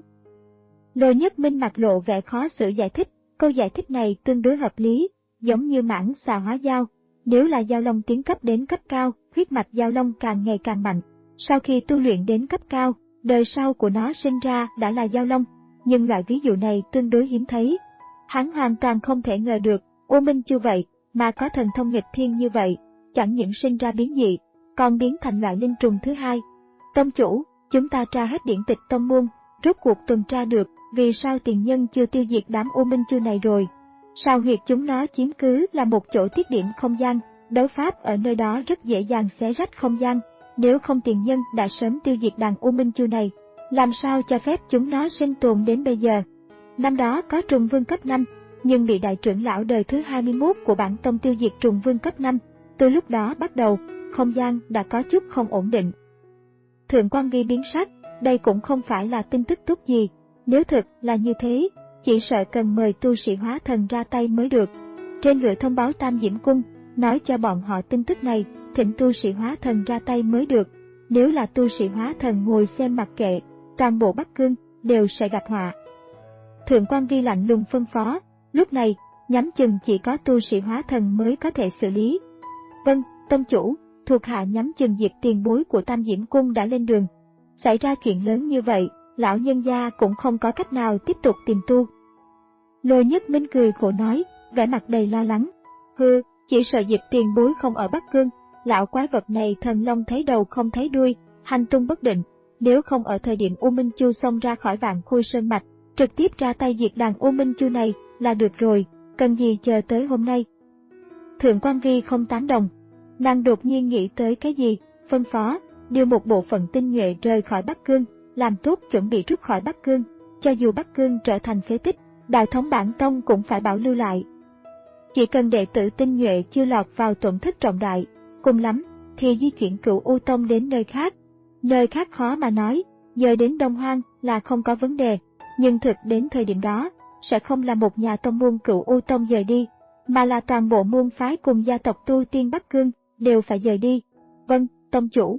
Lôi Nhất Minh mặt lộ vẻ khó xử giải thích, câu giải thích này tương đối hợp lý, giống như mãng xà hóa dao, nếu là dao long tiến cấp đến cấp cao, huyết mạch dao long càng ngày càng mạnh, sau khi tu luyện đến cấp cao, đời sau của nó sinh ra đã là dao long, nhưng loại ví dụ này tương đối hiếm thấy. Hắn hoàn toàn không thể ngờ được, U Minh Chu vậy mà có thần thông nghịch thiên như vậy, chẳng những sinh ra biến dị, còn biến thành loại linh trùng thứ hai. Tông chủ, chúng ta tra hết điển tịch tông môn, rốt cuộc tuần tra được vì sao tiền nhân chưa tiêu diệt đám U Minh Chu này rồi. Sao huyệt chúng nó chiếm cứ là một chỗ tiết điểm không gian, đấu pháp ở nơi đó rất dễ dàng xé rách không gian, nếu không tiền nhân đã sớm tiêu diệt đàn U Minh Chu này, làm sao cho phép chúng nó sinh tồn đến bây giờ. Năm đó có trùng vương cấp năm, nhưng bị đại trưởng lão đời thứ hai mươi mốt của bản tông tiêu diệt trùng vương cấp năm, từ lúc đó bắt đầu, không gian đã có chút không ổn định. Thượng Quan Vi biến sắc, đây cũng không phải là tin tức tốt gì, nếu thực là như thế, chỉ sợ cần mời tu sĩ hóa thần ra tay mới được. Trên gửi thông báo Tam Diễm Cung, nói cho bọn họ tin tức này, thỉnh tu sĩ hóa thần ra tay mới được. Nếu là tu sĩ hóa thần ngồi xem mặc kệ, toàn bộ Bắc Cương đều sẽ gặp họa. Thượng quan Vi lạnh lùng phân phó, lúc này, nhắm chừng chỉ có tu sĩ hóa thần mới có thể xử lý. Vâng, tông chủ, thuộc hạ nhắm chừng Diệp tiền bối của Tam Diễm Cung đã lên đường. Xảy ra chuyện lớn như vậy, lão nhân gia cũng không có cách nào tiếp tục tìm tu. Lôi Nhất Minh cười khổ nói, vẻ mặt đầy lo lắng. Hừ, chỉ sợ Diệp tiền bối không ở Bắc Cương, lão quái vật này thần long thấy đầu không thấy đuôi, hành tung bất định. Nếu không ở thời điểm U Minh Chu xông ra khỏi Vạn Khôi Sơn Mạch, trực tiếp ra tay diệt đàn U Minh Chu này là được rồi, cần gì chờ tới hôm nay. Thượng quan Vi không tán đồng. Nàng đột nhiên nghĩ tới cái gì, phân phó, điều một bộ phận tinh nhuệ rời khỏi Bắc Cương, làm tốt chuẩn bị rút khỏi Bắc Cương. Cho dù Bắc Cương trở thành phế tích, đạo thống bản tông cũng phải bảo lưu lại. Chỉ cần đệ tử tinh nhuệ chưa lọt vào tổn thất trọng đại, cùng lắm thì di chuyển Cửu U Tông đến nơi khác. Nơi khác khó mà nói, giờ đến Đông Hoang là không có vấn đề, nhưng thực đến thời điểm đó, sẽ không là một nhà tông môn Cửu U Tông rời đi, mà là toàn bộ môn phái cùng gia tộc tu tiên Bắc Cương đều phải rời đi. Vâng, tông chủ.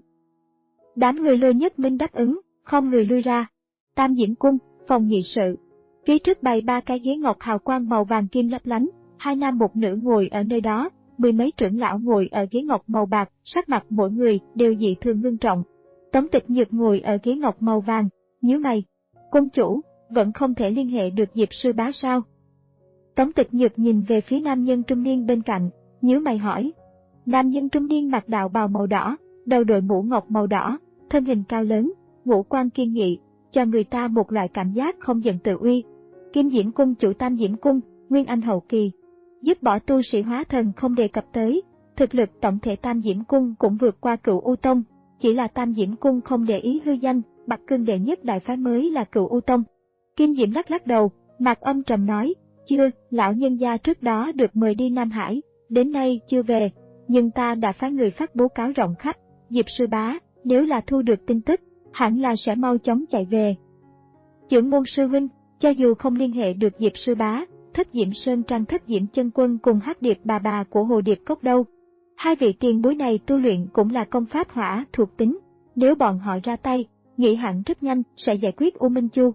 Đám người Lôi Nhất Minh đáp ứng, không người lui ra. Tam Diễm Cung, phòng nghị sự. Phía trước bày ba cái ghế ngọc hào quang màu vàng kim lấp lánh, hai nam một nữ ngồi ở nơi đó, mười mấy trưởng lão ngồi ở ghế ngọc màu bạc, sắc mặt mỗi người đều dị thường ngưng trọng. Tống Tịch Nhược ngồi ở ghế ngọc màu vàng, nhíu mày. Cung chủ, vẫn không thể liên hệ được Diệp sư bá sao? Tống Tịch Nhược nhìn về phía nam nhân trung niên bên cạnh, nhíu mày hỏi. Nam nhân trung niên mặc đạo bào màu đỏ, đầu đội mũ ngọc màu đỏ, thân hình cao lớn, ngũ quan kiên nghị, cho người ta một loại cảm giác không giận tự uy. Kim Diễm Cung chủ Tam Diễm Cung, Nguyên Anh hậu kỳ. Dứt bỏ tu sĩ hóa thần không đề cập tới, thực lực tổng thể Tam Diễm Cung cũng vượt qua Cửu U Tông, chỉ là Tam Diễm Cung không để ý hư danh, Bắc Cương đệ nhất đại phái mới là Cửu U Tông. Kim Diễm lắc lắc đầu, mặt âm trầm nói, chưa, lão nhân gia trước đó được mời đi Nam Hải, đến nay chưa về, nhưng ta đã phái người phát bố cáo rộng khắp, Diệp sư bá, nếu là thu được tin tức, hẳn là sẽ mau chóng chạy về. Trưởng môn sư huynh, cho dù không liên hệ được Diệp sư bá, Thất Diễm Sơn Trang Thất Diễm Chân Quân cùng Hắc Điệp bà bà của Hồ Điệp Cốc đâu. Hai vị tiền bối này tu luyện cũng là công pháp hỏa thuộc tính, nếu bọn họ ra tay, nghĩ hẳn rất nhanh sẽ giải quyết U Minh Chu.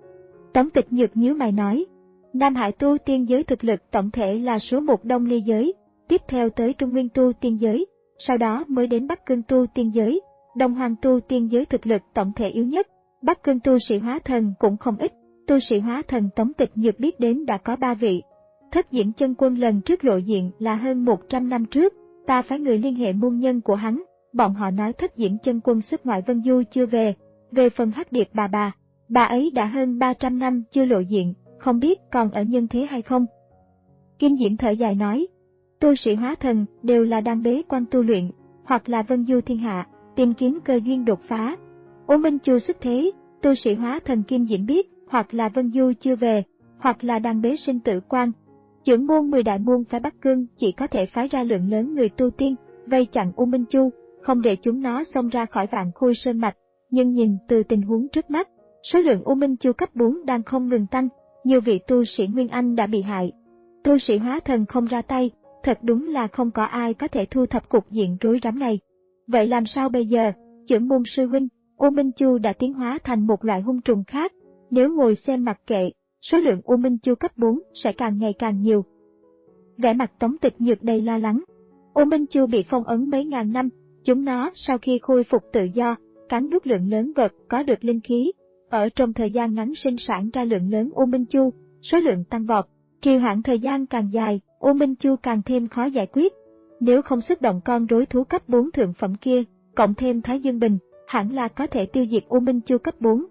Tống Tịch Nhược nhíu mày nói, Nam Hải tu tiên giới thực lực tổng thể là số một Đông Ly giới, tiếp theo tới Trung Nguyên tu tiên giới, sau đó mới đến Bắc Cương tu tiên giới, Đông Hoang tu tiên giới thực lực tổng thể yếu nhất, Bắc Cương tu sĩ hóa thần cũng không ít, tu sĩ hóa thần Tống Tịch Nhược biết đến đã có ba vị. Thất Diễm Chân Quân lần trước lộ diện là hơn một trăm năm trước, ta phái người liên hệ môn nhân của hắn, bọn họ nói Thất Diễm Chân Quân xuất ngoại Vân Du chưa về, về phần Hắc Điệp bà bà, bà ấy đã hơn ba trăm năm chưa lộ diện, không biết còn ở nhân thế hay không. Kim Diễm thở dài nói, tu sĩ hóa thần đều là đang bế quan tu luyện, hoặc là Vân Du thiên hạ, tìm kiếm cơ duyên đột phá. U Minh Chu xuất thế, tu sĩ hóa thần Kim Diễm biết, hoặc là Vân Du chưa về, hoặc là đang bế sinh tử quan. Trưởng môn mười đại môn phái Bắc Cương chỉ có thể phái ra lượng lớn người tu tiên, vây chặn U Minh Chu, không để chúng nó xông ra khỏi Vạn Khôi Sơn Mạch. Nhưng nhìn từ tình huống trước mắt, số lượng U Minh Chu cấp bốn đang không ngừng tăng, nhiều vị tu sĩ Nguyên Anh đã bị hại. Tu sĩ hóa thần không ra tay, thật đúng là không có ai có thể thu thập cục diện rối rắm này. Vậy làm sao bây giờ, trưởng môn sư huynh, U Minh Chu đã tiến hóa thành một loại hung trùng khác, nếu ngồi xem mặc kệ, số lượng U Minh Chu cấp bốn sẽ càng ngày càng nhiều. Vẻ mặt Tống Tịch Nhược đầy lo lắng. U Minh Chu bị phong ấn mấy ngàn năm, chúng nó sau khi khôi phục tự do, cắn nuốt lượng lớn vật có được linh khí, ở trong thời gian ngắn sinh sản ra lượng lớn U Minh Chu, số lượng tăng vọt, trì hoãn thời gian càng dài, U Minh Chu càng thêm khó giải quyết. Nếu không xuất động con rối thú cấp bốn thượng phẩm kia, cộng thêm Thái Dương Bình, hẳn là có thể tiêu diệt U Minh Chu cấp bốn.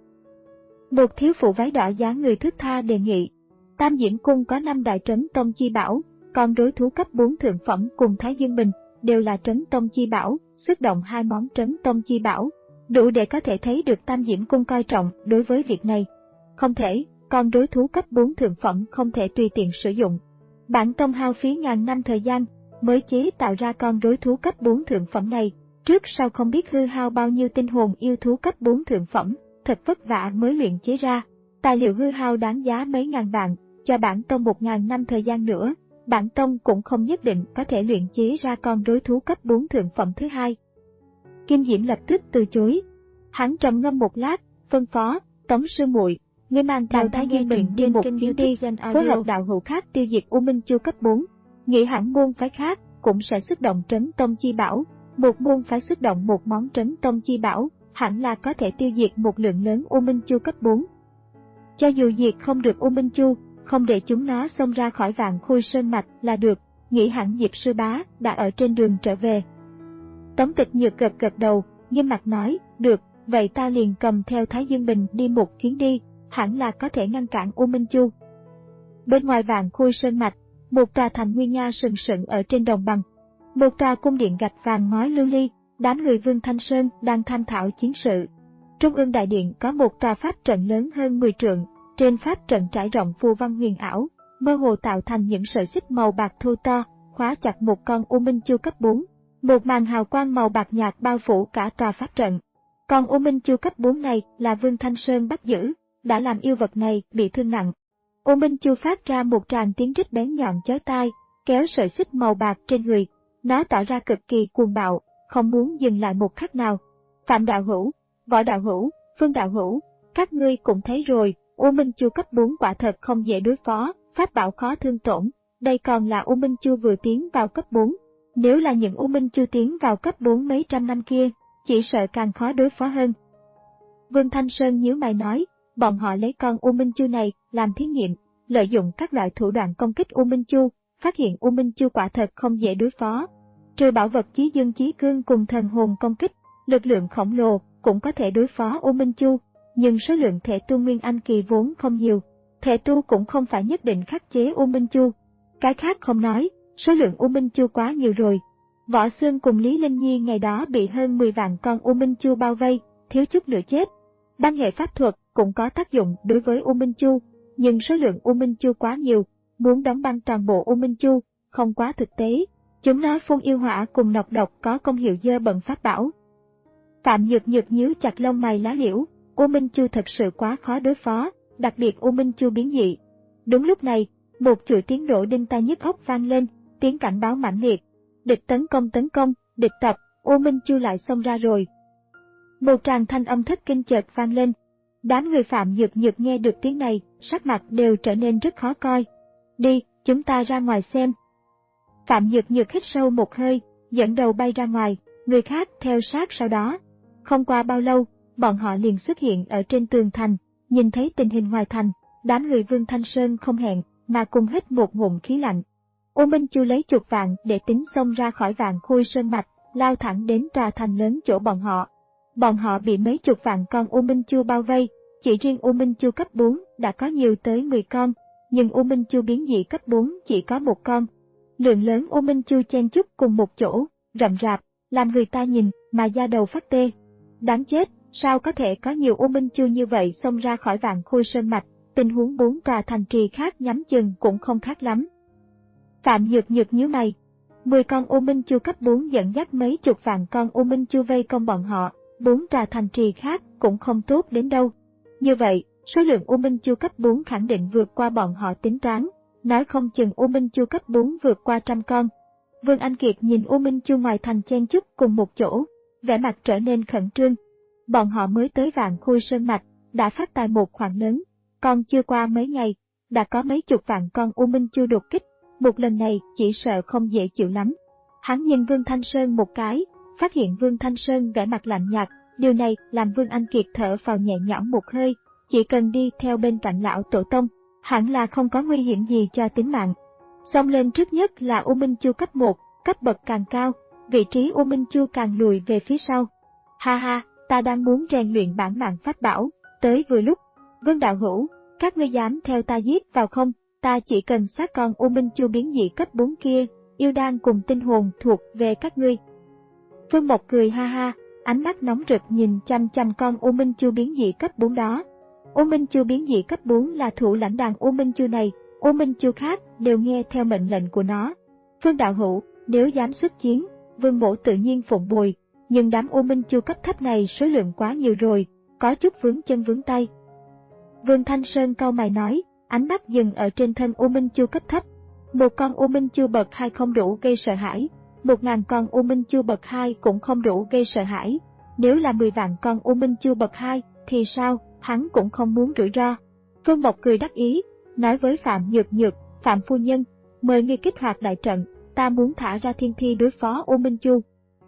Một thiếu phụ váy đỏ dáng người thướt tha đề nghị, Tam Diễm Cung có năm đại trấn tông chi bảo, con rối thú cấp bốn thượng phẩm cùng Thái Dương Bình đều là trấn tông chi bảo, xuất động hai món trấn tông chi bảo, đủ để có thể thấy được Tam Diễm Cung coi trọng đối với việc này. Không thể, con rối thú cấp bốn thượng phẩm không thể tùy tiện sử dụng. Bản tông hao phí ngàn năm thời gian mới chế tạo ra con rối thú cấp bốn thượng phẩm này, trước sau không biết hư hao bao nhiêu tinh hồn yêu thú cấp bốn thượng phẩm, thật vất vả mới luyện chế ra. Tài liệu hư hao đáng giá mấy ngàn vạn, cho bản tông một ngàn năm thời gian nữa, bản tông cũng không nhất định có thể luyện chế ra con đối thú cấp bốn thượng phẩm thứ hai. Kim Diễm lập tức từ chối. Hắn trầm ngâm một lát, phân phó, Tống sư muội, ngươi mang theo Thái Dương Bình đi một chuyến đi, phối hợp đạo hữu khác tiêu diệt U Minh Chu cấp bốn. Nghĩ hẳn môn phái khác cũng sẽ xuất động trấn tông chi bảo, một môn phái xuất động một món trấn tông chi bảo, hẳn là có thể tiêu diệt một lượng lớn U Minh Chu cấp bốn. Cho dù diệt không được U Minh Chu, không để chúng nó xông ra khỏi Vạn Khôi Sơn Mạch là được, nghĩ hẳn Diệp sư bá đã ở trên đường trở về. Tống Tịch Nhược gật gật đầu, nghiêm mặt nói, được, vậy ta liền cầm theo Thái Dương Bình đi một chuyến đi, hẳn là có thể ngăn cản U Minh Chu. Bên ngoài Vạn Khôi Sơn Mạch, một tòa thành nguy nga sừng sững ở trên đồng bằng. Một tòa cung điện gạch vàng ngói lưu ly, đám người Vương Thanh Sơn đang tham thảo chiến sự. Trung ương đại điện có một tòa pháp trận lớn hơn mười trượng, trên pháp trận trải rộng phù văn huyền ảo, mơ hồ tạo thành những sợi xích màu bạc thô to, khóa chặt một con U Minh Chu cấp bốn. Một màn hào quang màu bạc nhạt bao phủ cả tòa pháp trận. Còn U Minh Chu cấp bốn này là Vương Thanh Sơn bắt giữ, đã làm yêu vật này bị thương nặng. U Minh Chu phát ra một tràng tiếng rít bén nhọn chói tai, kéo sợi xích màu bạc trên người. Nó tỏ ra cực kỳ cuồng bạo, không muốn dừng lại một khắc nào. Phạm đạo hữu, Võ đạo hữu, Phương đạo hữu, các ngươi cũng thấy rồi, U Minh Chu cấp bốn quả thật không dễ đối phó, pháp bảo khó thương tổn. Đây còn là U Minh Chu vừa tiến vào cấp bốn. Nếu là những U Minh Chu tiến vào cấp bốn mấy trăm năm kia, chỉ sợ càng khó đối phó hơn. Vương Thanh Sơn nhíu mày nói, bọn họ lấy con U Minh Chu này làm thí nghiệm, lợi dụng các loại thủ đoạn công kích U Minh Chu, phát hiện U Minh Chu quả thật không dễ đối phó. Trừ bảo vật chí dương chí cương cùng thần hồn công kích, lực lượng khổng lồ cũng có thể đối phó U Minh Chu, nhưng số lượng thể tu Nguyên Anh kỳ vốn không nhiều, thể tu cũng không phải nhất định khắc chế U Minh Chu. Cái khác không nói, số lượng U Minh Chu quá nhiều rồi. Võ Xương cùng Lý Linh Nhi ngày đó bị hơn mười vạn con U Minh Chu bao vây, thiếu chút nữa chết. Ban hệ pháp thuật cũng có tác dụng đối với U Minh Chu, nhưng số lượng U Minh Chu quá nhiều, muốn đóng băng toàn bộ U Minh Chu, không quá thực tế. Chúng nó phun yêu hỏa cùng nọc độc có công hiệu dơ bẩn pháp bảo. Phạm Nhược Nhược nhíu chặt lông mày lá liễu, U Minh Chu thật sự quá khó đối phó, đặc biệt U Minh Chu biến dị. Đúng lúc này, một chuỗi tiếng nổ đinh tai nhức óc vang lên, tiếng cảnh báo mãnh liệt. Địch tấn công tấn công, địch tập, U Minh Chu lại xông ra rồi. Một tràng thanh âm thất kinh chợt vang lên. Đám người Phạm Nhược Nhược nghe được tiếng này, sắc mặt đều trở nên rất khó coi. Đi, chúng ta ra ngoài xem. Phạm Nhược Nhược hít sâu một hơi, dẫn đầu bay ra ngoài, người khác theo sát sau đó. Không qua bao lâu, bọn họ liền xuất hiện ở trên tường thành, nhìn thấy tình hình ngoài thành, đám người Vương Thanh Sơn không hẹn mà cùng hít một ngụm khí lạnh. U Minh Chu lấy chục vạn để tính xông ra khỏi Vạn Khôi Sơn Mạch, lao thẳng đến tòa thành lớn chỗ bọn họ. Bọn họ bị mấy chục vạn con U Minh Chu bao vây, chỉ riêng U Minh Chu cấp bốn đã có nhiều tới mười con, nhưng U Minh Chu biến dị cấp bốn chỉ có một con. Lượng lớn U Minh Chu chen chúc cùng một chỗ, rậm rạp, làm người ta nhìn mà da đầu phát tê. Đáng chết, sao có thể có nhiều U Minh Chu như vậy xông ra khỏi Vạn Khôi Sơn Mạch, tình huống bốn tòa thành trì khác nhắm chừng cũng không khác lắm. Phạm Nhược Nhược nhíu mày. Mười con U Minh Chu cấp bốn dẫn dắt mấy chục vạn con U Minh Chu vây công bọn họ, bốn tòa thành trì khác cũng không tốt đến đâu. Như vậy, số lượng U Minh Chu cấp bốn khẳng định vượt qua bọn họ tính toán, nói không chừng U Minh Chu cấp bốn vượt qua trăm con. Vương Anh Kiệt nhìn U Minh Chu ngoài thành chen chúc cùng một chỗ, vẻ mặt trở nên khẩn trương. Bọn họ mới tới Vạn Khôi Sơn Mạch, đã phát tài một khoản lớn, còn chưa qua mấy ngày, đã có mấy chục vạn con U Minh Chu đột kích, một lần này chỉ sợ không dễ chịu lắm. Hắn nhìn Vương Thanh Sơn một cái, phát hiện Vương Thanh Sơn vẻ mặt lạnh nhạt, điều này làm Vương Anh Kiệt thở vào nhẹ nhõm một hơi, chỉ cần đi theo bên cạnh lão tổ tông, hẳn là không có nguy hiểm gì cho tính mạng. Xông lên trước nhất là U Minh Chu cấp một, cấp bậc càng cao, vị trí U Minh Chu càng lùi về phía sau. Ha ha, ta đang muốn rèn luyện bản mạng pháp bảo, tới vừa lúc. Vương đạo hữu, các ngươi dám theo ta giết vào không? Ta chỉ cần sát con U Minh Chu biến dị cấp bốn kia, yêu đan cùng tinh hồn thuộc về các ngươi. Phương Mộc cười ha ha, ánh mắt nóng rực nhìn chăm chăm con U Minh Chu biến dị cấp bốn đó. U Minh Chu biến dị cấp bốn là thủ lãnh đàn U Minh Chu này, U Minh Chu khác đều nghe theo mệnh lệnh của nó. Phương đạo hữu, nếu dám xuất chiến, Vương mỗ tự nhiên phụng bồi, nhưng đám U Minh Chu cấp thấp này số lượng quá nhiều rồi, có chút vướng chân vướng tay. Vương Thanh Sơn cau mày nói, ánh mắt dừng ở trên thân U Minh Chu cấp thấp. Một con U Minh Chu bậc hai không đủ gây sợ hãi, một ngàn con U Minh Chu bậc hai cũng không đủ gây sợ hãi. Nếu là mười vạn con U Minh Chu bậc hai thì sao, hắn cũng không muốn rủi ro. Phương Mộc cười đắc ý, nói với Phạm Nhược Nhược, Phạm phu nhân, mời ngươi kích hoạt đại trận, ta muốn thả ra thiên thi đối phó U Minh Chu.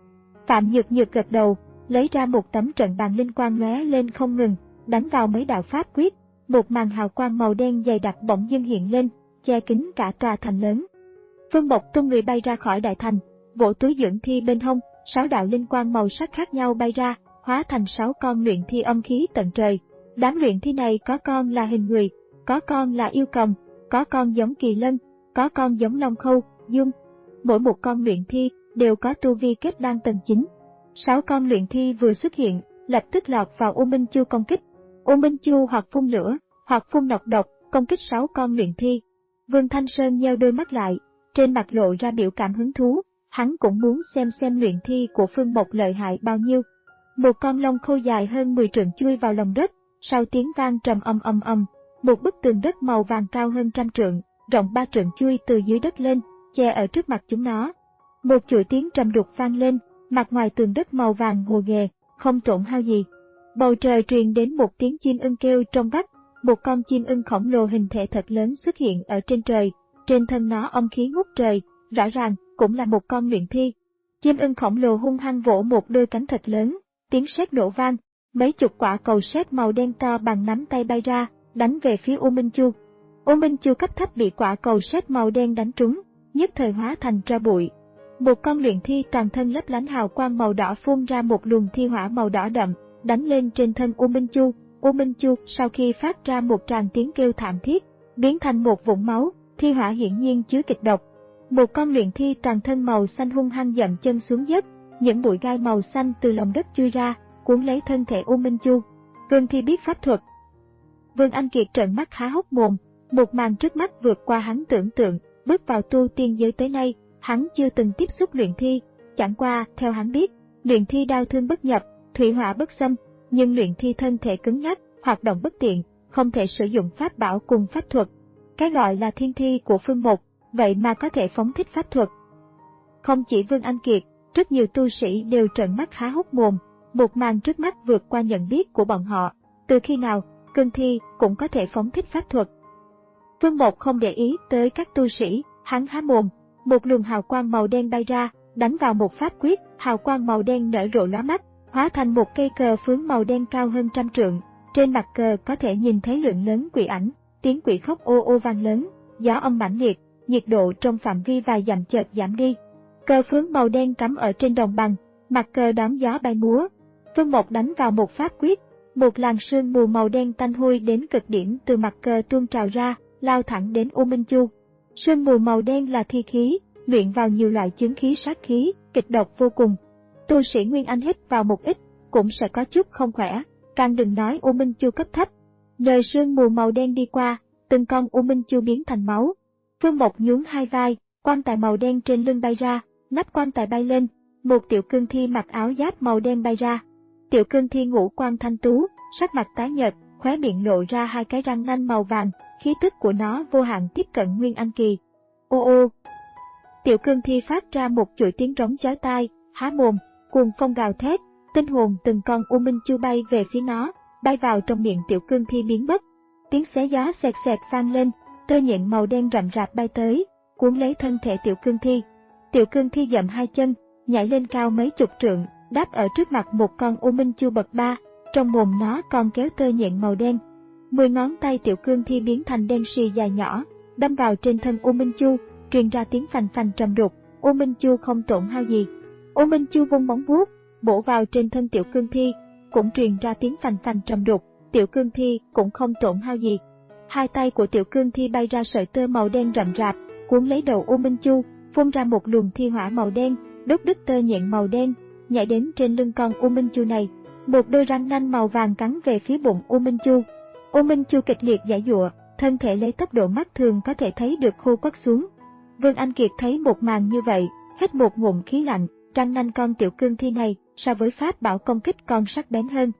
Phạm Nhược Nhược gật đầu, lấy ra một tấm trận bàn linh quang lóe lên không ngừng, đánh vào mấy đạo pháp quyết, một màn hào quang màu đen dày đặc bỗng dưng hiện lên, che kín cả tòa thành lớn. Phương Mộc tung người bay ra khỏi đại thành, vỗ túi dưỡng thi bên hông, sáu đạo linh quang màu sắc khác nhau bay ra, hóa thành sáu con luyện thi âm khí tận trời. Đám luyện thi này có con là hình người, có con là yêu cầm, có con giống kỳ lân, có con giống long khâu, dung. Mỗi một con luyện thi đều có tu vi kết đan tầng chín. Sáu con luyện thi vừa xuất hiện, lập tức lọt vào U Minh Chu công kích. U Minh Chu hoặc phun lửa, hoặc phun nọc độc, công kích sáu con luyện thi. Vương Thanh Sơn nheo đôi mắt lại, trên mặt lộ ra biểu cảm hứng thú, hắn cũng muốn xem xem luyện thi của Phương Mộc lợi hại bao nhiêu. Một con long khâu dài hơn mười trượng chui vào lòng đất, sau tiếng vang trầm âm âm âm, một bức tường đất màu vàng cao hơn trăm trượng, rộng ba trượng chui từ dưới đất lên, che ở trước mặt chúng nó. Một chuỗi tiếng trầm đục vang lên, mặt ngoài tường đất màu vàng gồ ghề, không tổn hao gì. Bầu trời truyền đến một tiếng chim ưng kêu trong vắt, một con chim ưng khổng lồ hình thể thật lớn xuất hiện ở trên trời, trên thân nó âm khí ngút trời, rõ ràng cũng là một con luyện thi. Chim ưng khổng lồ hung hăng vỗ một đôi cánh thật lớn, tiếng sét nổ vang, mấy chục quả cầu sét màu đen to bằng nắm tay bay ra, đánh về phía U Minh Chu. U Minh Chu cấp thấp bị quả cầu sét màu đen đánh trúng, nhất thời hóa thành tro bụi. Một con luyện thi toàn thân lấp lánh hào quang màu đỏ phun ra một luồng thi hỏa màu đỏ đậm, đánh lên trên thân U Minh Chu. U Minh Chu sau khi phát ra một tràng tiếng kêu thảm thiết, biến thành một vũng máu, thi hỏa hiển nhiên chứa kịch độc. Một con luyện thi toàn thân màu xanh hung hăng dậm chân xuống dốc, những bụi gai màu xanh từ lòng đất chui ra, cuốn lấy thân thể U Minh Chu. Cương thi biết pháp thuật. Vương Anh Kiệt trợn mắt há hốc mồm, một màn trước mắt vượt qua hắn tưởng tượng, bước vào tu tiên giới tới nay, hắn chưa từng tiếp xúc luyện thi, chẳng qua, theo hắn biết, luyện thi đao thương bất nhập, thủy hỏa bất xâm, nhưng luyện thi thân thể cứng nhắc, hoạt động bất tiện, không thể sử dụng pháp bảo cùng pháp thuật. Cái gọi là thiên thi của Phương Mộc, vậy mà có thể phóng thích pháp thuật. Không chỉ Vương Anh Kiệt, rất nhiều tu sĩ đều trợn mắt há hốc mồm, một màn trước mắt vượt qua nhận biết của bọn họ, từ khi nào, cương thi cũng có thể phóng thích pháp thuật. Phương Mộc không để ý tới các tu sĩ, hắn há mồm, một luồng hào quang màu đen bay ra, đánh vào một pháp quyết, hào quang màu đen nở rộ lóa mắt, hóa thành một cây cờ phướng màu đen cao hơn trăm trượng, trên mặt cờ có thể nhìn thấy lượng lớn quỷ ảnh, tiếng quỷ khóc ô ô vang lớn, gió âm mãnh liệt, nhiệt độ trong phạm vi vài dặm chợt giảm đi. Cờ phướng màu đen cắm ở trên đồng bằng, mặt cờ đón gió bay múa. Phương Mộc đánh vào một pháp quyết, một làn sương mù màu đen tanh hôi đến cực điểm từ mặt cờ tuôn trào ra, lao thẳng đến U Minh Chu. Sương mù màu đen là thi khí, luyện vào nhiều loại chứng khí sát khí, kịch độc vô cùng. Tu sĩ Nguyên Anh hít vào một ít, cũng sẽ có chút không khỏe, càng đừng nói U Minh Chu cấp thấp. Nơi sương mù màu đen đi qua, từng con U Minh Chu biến thành máu. Phương Mộc nhún hai vai, quan tài màu đen trên lưng bay ra, nắp quan tài bay lên, một tiểu cương thi mặc áo giáp màu đen bay ra. Tiểu cương thi ngũ quan thanh tú, sắc mặt tái nhợt, khóe miệng lộ ra hai cái răng nanh màu vàng, khí tức của nó vô hạn tiếp cận Nguyên Anh kỳ. Ô ô! Tiểu cương thi phát ra một chuỗi tiếng rống chói tai, há mồm, cuồng phong gào thét, tinh hồn từng con U Minh Chu bay về phía nó, bay vào trong miệng tiểu cương thi biến mất. Tiếng xé gió xẹt xẹt vang lên, tơ nhện màu đen rậm rạp bay tới, cuốn lấy thân thể tiểu cương thi. Tiểu cương thi dậm hai chân, nhảy lên cao mấy chục trượng, đáp ở trước mặt một con U Minh Chu bậc ba, trong mồm nó còn kéo tơ nhện màu đen. Mười ngón tay tiểu cương thi biến thành đen xì dài nhỏ, đâm vào trên thân U Minh Chu, truyền ra tiếng phành phành trầm đục. U Minh Chu không tổn hao gì. U Minh Chu vung móng vuốt, bổ vào trên thân tiểu cương thi, cũng truyền ra tiếng phành phành trầm đục. Tiểu cương thi cũng không tổn hao gì. Hai tay của tiểu cương thi bay ra sợi tơ màu đen rậm rạp, cuốn lấy đầu U Minh Chu, phun ra một luồng thi hỏa màu đen, đốt đứt tơ nhện màu đen, nhảy đến trên lưng con U Minh Chu này. Một đôi răng nanh màu vàng cắn về phía bụng U Minh Chu. U Minh Chu kịch liệt giãy giụa, thân thể lấy tốc độ mắt thường có thể thấy được khô quắt xuống. Vương Anh Kiệt thấy một màn như vậy, hít một ngụm khí lạnh, răng nanh con tiểu cương thi này so với pháp bảo công kích còn sắc bén hơn.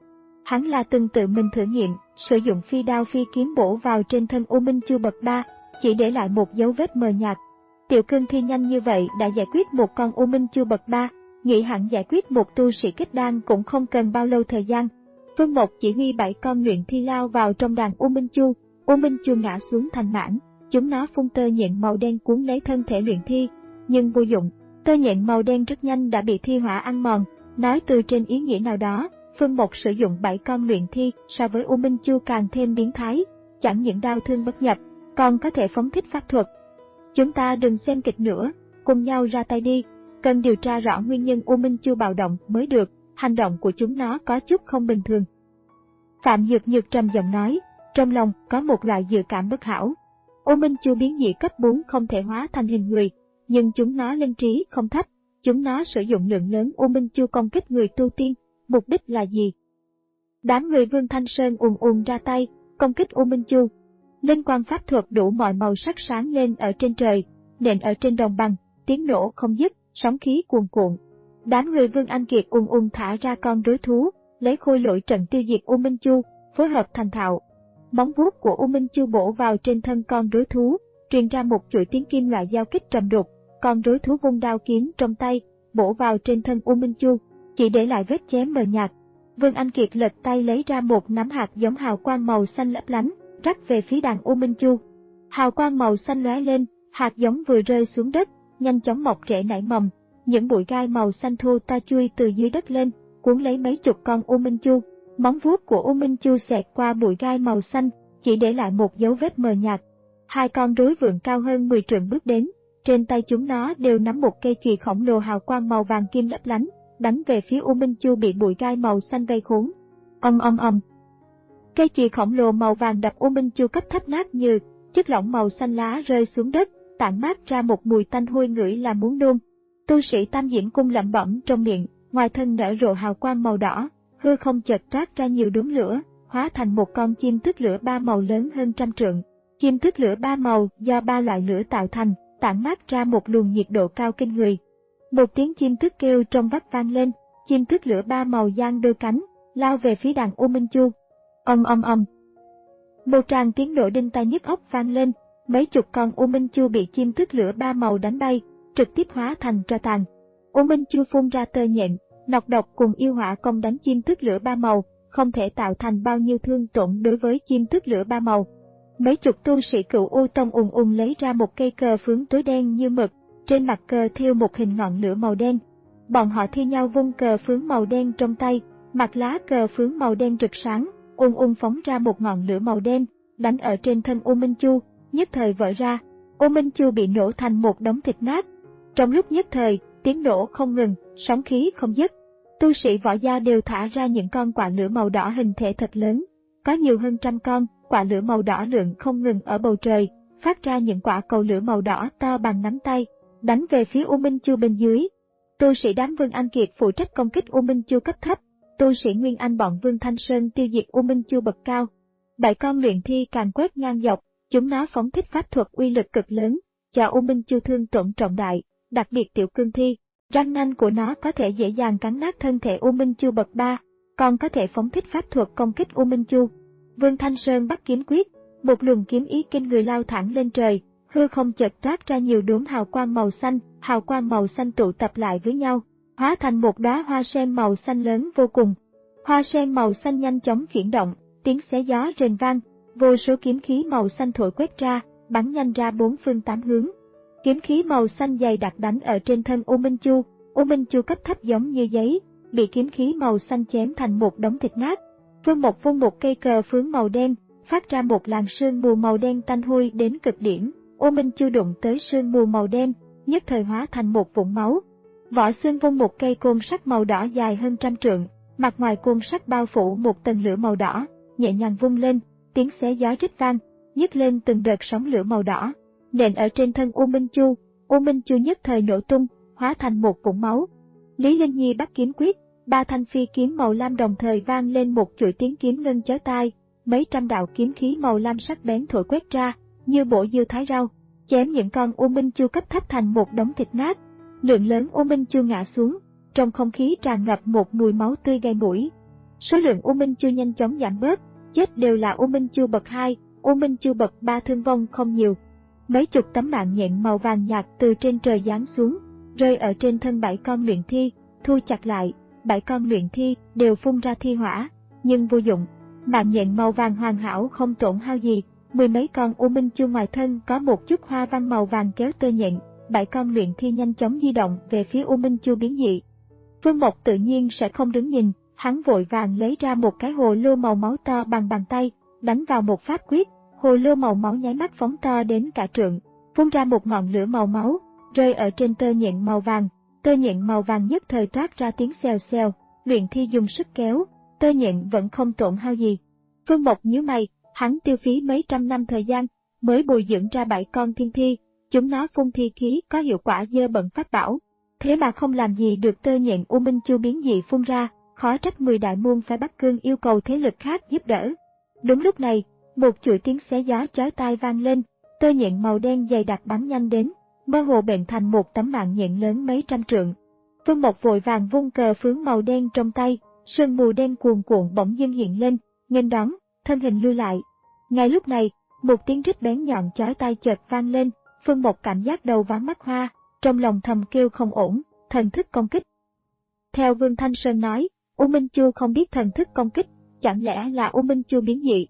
Hắn là từng tự mình thử nghiệm, sử dụng phi đao phi kiếm bổ vào trên thân U Minh Chu bậc ba, chỉ để lại một dấu vết mờ nhạt. Tiểu Cương Thi nhanh như vậy đã giải quyết một con U Minh Chu bậc ba, nghĩ hẳn giải quyết một tu sĩ kết đan cũng không cần bao lâu thời gian. Vương Mộc chỉ huy bảy con luyện thi lao vào trong đàn U Minh Chu, U Minh Chu ngã xuống thành mảng, chúng nó phun tơ nhện màu đen cuốn lấy thân thể luyện thi, nhưng vô dụng, tơ nhện màu đen rất nhanh đã bị thi hỏa ăn mòn. Nói từ trên ý nghĩa nào đó, Vương Mộc sử dụng bảy con luyện thi so với U Minh Chu càng thêm biến thái, chẳng những đau thương bất nhập, còn có thể phóng thích pháp thuật. Chúng ta đừng xem kịch nữa, cùng nhau ra tay đi, cần điều tra rõ nguyên nhân U Minh Chu bạo động mới được, hành động của chúng nó có chút không bình thường. Phạm Nhược Nhược trầm giọng nói, trong lòng có một loại dự cảm bất hảo. U Minh Chu biến dị cấp bốn không thể hóa thành hình người, nhưng chúng nó linh trí không thấp, chúng nó sử dụng lượng lớn U Minh Chu công kích người tu tiên, mục đích là gì? Đám người Vương Thanh Sơn ùn ùn ra tay, công kích U Minh Chu. Linh quang pháp thuật đủ mọi màu sắc sáng lên ở trên trời, nện ở trên đồng bằng, tiếng nổ không dứt, sóng khí cuồn cuộn. Đám người Vương Anh Kiệt ùn ùn thả ra con rối thú, lấy khôi lỗi trận tiêu diệt U Minh Chu, phối hợp thành thạo. Móng vuốt của U Minh Chu bổ vào trên thân con rối thú, truyền ra một chuỗi tiếng kim loại giao kích trầm đục. Con rối thú vung đao kiếm trong tay, bổ vào trên thân U Minh Chu, chỉ để lại vết chém mờ nhạt. Vương Anh Kiệt lật tay lấy ra một nắm hạt giống hào quang màu xanh lấp lánh, rắc về phía đàn U Minh Chu. Hào quang màu xanh lóe lên, hạt giống vừa rơi xuống đất, nhanh chóng mọc rễ nảy mầm. Những bụi gai màu xanh thô ta chui từ dưới đất lên, cuốn lấy mấy chục con U Minh Chu. Móng vuốt của U Minh Chu xẹt qua bụi gai màu xanh, chỉ để lại một dấu vết mờ nhạt. Hai con rối vượn cao hơn mười trượng bước đến, trên tay chúng nó đều nắm một cây chùy khổng lồ hào quang màu vàng kim lấp lánh, đánh về phía U Minh Chu bị bụi gai màu xanh vây khốn. Ầm ầm ầm. Cây chùy khổng lồ màu vàng đập U Minh Chu cấp thấp nát như, chất lỏng màu xanh lá rơi xuống đất, tản mát ra một mùi tanh hôi ngửi làm muốn nôn. Tu sĩ Tam Diễm Cung lẩm bẩm trong miệng, ngoài thân nở rộ hào quang màu đỏ, hư không chợt trát ra nhiều đốm lửa, hóa thành một con chim tức lửa ba màu lớn hơn trăm trượng. Chim tức lửa ba màu do ba loại lửa tạo thành, tản mát ra một luồng nhiệt độ cao kinh người. Một tiếng chim tức kêu trong vắt vang lên, chim tức lửa ba màu giang đôi cánh, lao về phía đàn U Minh Chu. Ầm ầm ầm. Một tràng tiếng nổ đinh tai nhức óc vang lên, mấy chục con U Minh Chu bị chim tức lửa ba màu đánh bay, trực tiếp hóa thành tro tàn. U Minh Chu phun ra tơ nhện, nọc độc cùng yêu hỏa công đánh chim tức lửa ba màu, không thể tạo thành bao nhiêu thương tổn đối với chim tức lửa ba màu. Mấy chục tu sĩ Cửu U Tông ùn ùn lấy ra một cây cờ phướng tối đen như mực, trên mặt cờ thêu một hình ngọn lửa màu đen. Bọn họ thi nhau vung cờ phướng màu đen trong tay, mặt lá cờ phướng màu đen rực sáng, ùn ùn phóng ra một ngọn lửa màu đen, đánh ở trên thân U Minh Chu, nhất thời vỡ ra. U Minh Chu bị nổ thành một đống thịt nát. Trong lúc nhất thời, tiếng nổ không ngừng, sóng khí không dứt. Tu sĩ võ gia đều thả ra những con quả lửa màu đỏ hình thể thật lớn, có nhiều hơn trăm con. Quả lửa màu đỏ lượn không ngừng ở bầu trời, phát ra những quả cầu lửa màu đỏ to bằng nắm tay, đánh về phía U Minh Chu bên dưới. Tu sĩ đám Vương Anh Kiệt phụ trách công kích U Minh Chu cấp thấp, tu sĩ Nguyên Anh bọn Vương Thanh Sơn tiêu diệt U Minh Chu bậc cao. Bảy con luyện thi càng quét ngang dọc, chúng nó phóng thích pháp thuật uy lực cực lớn, cho U Minh Chu thương tổn trọng đại, đặc biệt Tiểu Cương Thi, răng nanh của nó có thể dễ dàng cắn nát thân thể U Minh Chu bậc ba, còn có thể phóng thích pháp thuật công kích U Minh Chu. Vương Thanh Sơn bắt kiếm quyết, một luồng kiếm ý kinh người lao thẳng lên trời, hư không chợt toát ra nhiều đốm hào quang màu xanh, hào quang màu xanh tụ tập lại với nhau, hóa thành một đóa hoa sen màu xanh lớn vô cùng. Hoa sen màu xanh nhanh chóng chuyển động, tiếng xé gió rền vang, vô số kiếm khí màu xanh thổi quét ra, bắn nhanh ra bốn phương tám hướng. Kiếm khí màu xanh dày đặc đánh ở trên thân U Minh Chu, U Minh Chu cấp thấp giống như giấy, bị kiếm khí màu xanh chém thành một đống thịt nát. Vương Mộc vung một cây cờ phướng màu đen, phát ra một làn sương mù màu đen tanh hôi đến cực điểm. U Minh Chu đụng tới sương mù màu đen, nhất thời hóa thành một vũng máu. Võ Xương vung một cây côn sắt màu đỏ dài hơn trăm trượng, mặt ngoài côn sắt bao phủ một tầng lửa màu đỏ, nhẹ nhàng vung lên, tiếng xé gió rít vang, nhấc lên từng đợt sóng lửa màu đỏ, nện ở trên thân U Minh Chu. U Minh Chu nhất thời nổ tung, hóa thành một vũng máu. Lý Linh Nhi bắt kiếm quyết, ba thanh phi kiếm màu lam đồng thời vang lên một chuỗi tiếng kiếm ngân chói tai, mấy trăm đạo kiếm khí màu lam sắc bén thổi quét ra, như bổ dưa thái rau, chém những con U Minh Chu cấp thấp thành một đống thịt nát. Lượng lớn U Minh Chu ngã xuống, trong không khí tràn ngập một mùi máu tươi gây mũi. Số lượng U Minh Chu nhanh chóng giảm bớt, chết đều là U Minh Chu bậc hai, U Minh Chu bậc ba thương vong không nhiều. Mấy chục tấm mạng nhện màu vàng nhạt từ trên trời giáng xuống, rơi ở trên thân bảy con luyện thi, thu chặt lại, bảy con luyện thi đều phun ra thi hỏa, nhưng vô dụng. Mạng nhện màu vàng hoàn hảo không tổn hao gì, mười mấy con U Minh Chu ngoài thân có một chút hoa văn màu vàng kéo tơ nhện, bảy con luyện thi nhanh chóng di động về phía U Minh Chu biến dị. Vương Mộc tự nhiên sẽ không đứng nhìn, hắn vội vàng lấy ra một cái hồ lô màu máu to bằng bàn tay, đánh vào một pháp quyết, hồ lô màu máu nháy mắt phóng to đến cả trượng, phun ra một ngọn lửa màu máu, rơi ở trên tơ nhện màu vàng, tơ nhện màu vàng nhất thời toát ra tiếng xèo xèo, luyện thi dùng sức kéo, tơ nhện vẫn không tổn hao gì. Vương Mộc nhíu mày, hắn tiêu phí mấy trăm năm thời gian mới bồi dưỡng ra bảy con thiên thi, chúng nó phun thi khí có hiệu quả dơ bẩn pháp bảo, thế mà không làm gì được tơ nhện U Minh Chu biến dị phun ra, khó trách mười đại môn phái Bắc Cương yêu cầu thế lực khác giúp đỡ. Đúng lúc này, một chuỗi tiếng xé gió chói tai vang lên, tơ nhện màu đen dày đặc bắn nhanh đến, mơ hồ bệnh thành một tấm mạng nhện lớn mấy trăm trượng. Vương Mộc vội vàng vung cờ phướng màu đen trong tay, sương mù đen cuồn cuộn bỗng dưng hiện lên, nghênh đón, thân hình lui lại. Ngay lúc này, một tiếng rít bén nhọn chói tai chợt vang lên, Vương Mộc cảm giác đầu váng mắt hoa, trong lòng thầm kêu không ổn, thần thức công kích. Theo Vương Thanh Sơn nói, U Minh Chu không biết thần thức công kích, chẳng lẽ là U Minh Chu biến dị?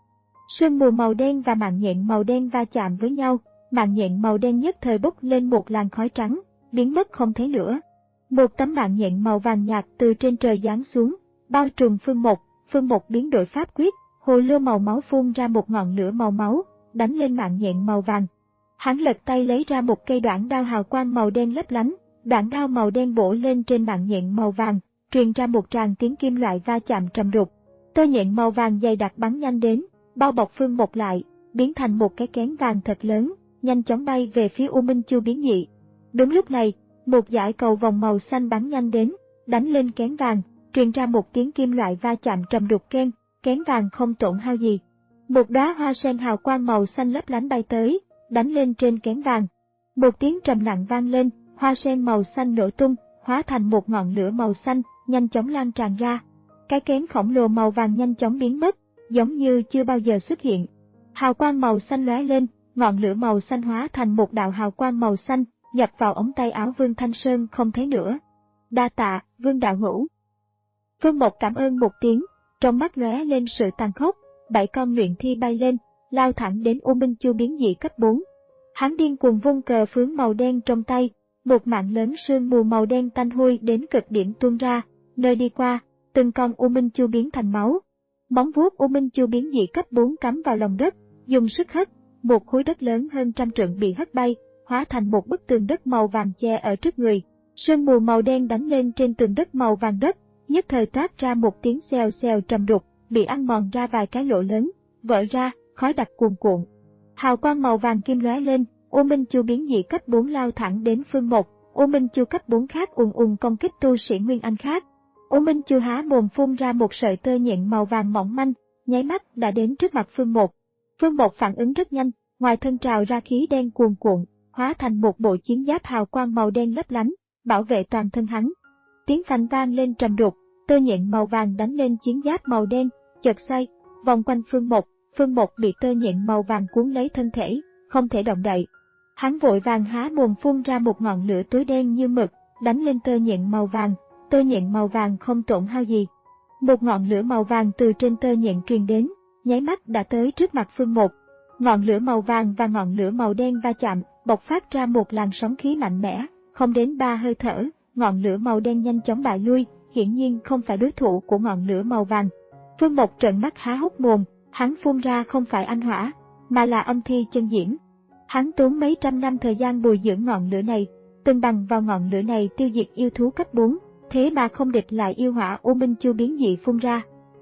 Sương mù màu đen và mạng nhện màu đen va chạm với nhau, mạng nhện màu đen nhất thời bốc lên một làn khói trắng, biến mất không thấy nữa. Một tấm mạng nhện màu vàng nhạt từ trên trời giáng xuống, bao trùm Phương Mộc, Phương Mộc biến đổi pháp quyết, hồ lô màu máu phun ra một ngọn lửa màu máu, đánh lên mạng nhện màu vàng. Hắn lật tay lấy ra một cây đoạn đao hào quang màu đen lấp lánh, đoạn đao màu đen bổ lên trên mạng nhện màu vàng, truyền ra một tràng tiếng kim loại va chạm trầm đục. Tơ nhện màu vàng dày đặc bắn nhanh đến, bao bọc Phương Mộc lại, biến thành một cái kén vàng thật lớn, nhanh chóng bay về phía U Minh Chu biến dị. Đúng lúc này, một dải cầu vòng màu xanh bắn nhanh đến, đánh lên kén vàng, truyền ra một tiếng kim loại va chạm trầm đục keng, kén vàng không tổn hao gì. Một đóa hoa sen hào quang màu xanh lấp lánh bay tới, đánh lên trên kén vàng. Một tiếng trầm nặng vang lên, hoa sen màu xanh nổ tung, hóa thành một ngọn lửa màu xanh, nhanh chóng lan tràn ra. Cái kén khổng lồ màu vàng nhanh chóng biến mất, giống như chưa bao giờ xuất hiện. Hào quang màu xanh lóe lên, ngọn lửa màu xanh hóa thành một đạo hào quang màu xanh, nhập vào ống tay áo Vương Thanh Sơn không thấy nữa. Đa tạ, Vương đạo hữu. Vương Mộc cảm ơn một tiếng, trong mắt lóe lên sự tàn khốc, bảy con luyện thi bay lên, lao thẳng đến U Minh Chu biến dị cấp bốn. Hắn điên cuồng vung cờ phướng màu đen trong tay, một mạng lớn sương mù màu đen tanh hôi đến cực điểm tuôn ra, nơi đi qua, từng con U Minh Chu biến thành máu. Móng vuốt U Minh Chu biến dị cấp bốn cắm vào lòng đất, dùng sức hất, một khối đất lớn hơn trăm trượng bị hất bay, hóa thành một bức tường đất màu vàng che ở trước người. Sương mù màu đen đánh lên trên tường đất màu vàng đất, nhất thời toát ra một tiếng xèo xèo trầm đục, bị ăn mòn ra vài cái lỗ lớn, vỡ ra, khói đặc cuồn cuộn. Hào quang màu vàng kim lóe lên, U Minh Chu biến dị cấp bốn lao thẳng đến Phương Mộc, U Minh Chu cấp bốn khác ùn ùn công kích tu sĩ Nguyên Anh khác. U Minh Chu há mồm phun ra một sợi tơ nhện màu vàng mỏng manh, nháy mắt đã đến trước mặt Phương Mộc. Phương Mộc phản ứng rất nhanh, ngoài thân trào ra khí đen cuồn cuộn, hóa thành một bộ chiến giáp hào quang màu đen lấp lánh, bảo vệ toàn thân hắn. Tiếng phanh vang lên trầm đục, tơ nhện màu vàng đánh lên chiến giáp màu đen, chợt xoay, vòng quanh Phương Mộc, Phương Mộc bị tơ nhện màu vàng cuốn lấy thân thể, không thể động đậy. Hắn vội vàng há mồm phun ra một ngọn lửa tối đen như mực, đánh lên tơ nhện màu vàng, tơ nhện màu vàng không tổn hao gì. Một ngọn lửa màu vàng từ trên tơ nhện truyền đến, nháy mắt đã tới trước mặt Phương Mộc. Ngọn lửa màu vàng và ngọn lửa màu đen va chạm, bộc phát ra một làn sóng khí mạnh mẽ, không đến ba hơi thở, ngọn lửa màu đen nhanh chóng bại lui, hiển nhiên không phải đối thủ của ngọn lửa màu vàng. Phương Mộc trợn mắt há hốc mồm, hắn phun ra không phải anh hỏa, mà là âm thi chân diễm. Hắn tốn mấy trăm năm thời gian bồi dưỡng ngọn lửa này, từng bằng vào ngọn lửa này tiêu diệt yêu thú cấp bốn, thế mà không địch lại yêu hỏa U Minh Chu biến dị phun ra.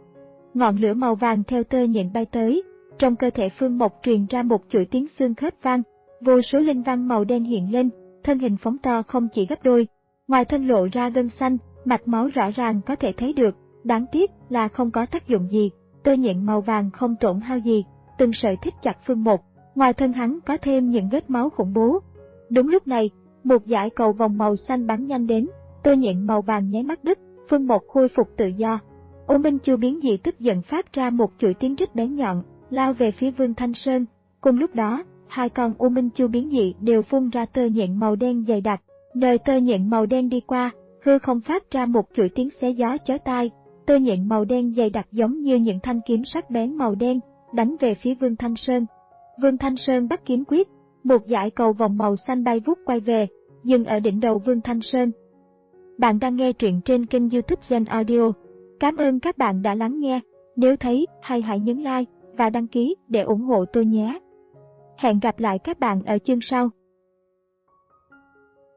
Ngọn lửa màu vàng theo tơ nhện bay tới, trong cơ thể Phương Mộc truyền ra một chuỗi tiếng xương khớp vang, vô số linh văn màu đen hiện lên, thân hình phóng to không chỉ gấp đôi, ngoài thân lộ ra gân xanh, mạch máu rõ ràng có thể thấy được, đáng tiếc là không có tác dụng gì, tơ nhện màu vàng không tổn hao gì, từng sợi thít chặt Phương Mộc, ngoài thân hắn có thêm những vết máu khủng bố. Đúng lúc này, một dải cầu vòng màu xanh bắn nhanh đến, tơ nhện màu vàng nháy mắt đứt, Phương Mộc khôi phục tự do. U Minh Chu biến dị tức giận phát ra một chuỗi tiếng rít bén nhọn, lao về phía Vương Thanh Sơn. Cùng lúc đó, hai con U Minh Chu biến dị đều phun ra tơ nhện màu đen dày đặc. Nơi tơ nhện màu đen đi qua, hư không phát ra một chuỗi tiếng xé gió chói tai. Tơ nhện màu đen dày đặc giống như những thanh kiếm sắc bén màu đen, đánh về phía Vương Thanh Sơn. Vương Thanh Sơn bắt kiếm quyết, một dải cầu vòng màu xanh bay vút quay về, dừng ở đỉnh đầu Vương Thanh Sơn. Bạn đang nghe truyện trên kênh YouTube Gen Audio. Cảm ơn các bạn đã lắng nghe. Nếu thấy hay hãy nhấn like và đăng ký để ủng hộ tôi nhé. Hẹn gặp lại các bạn ở chương sau.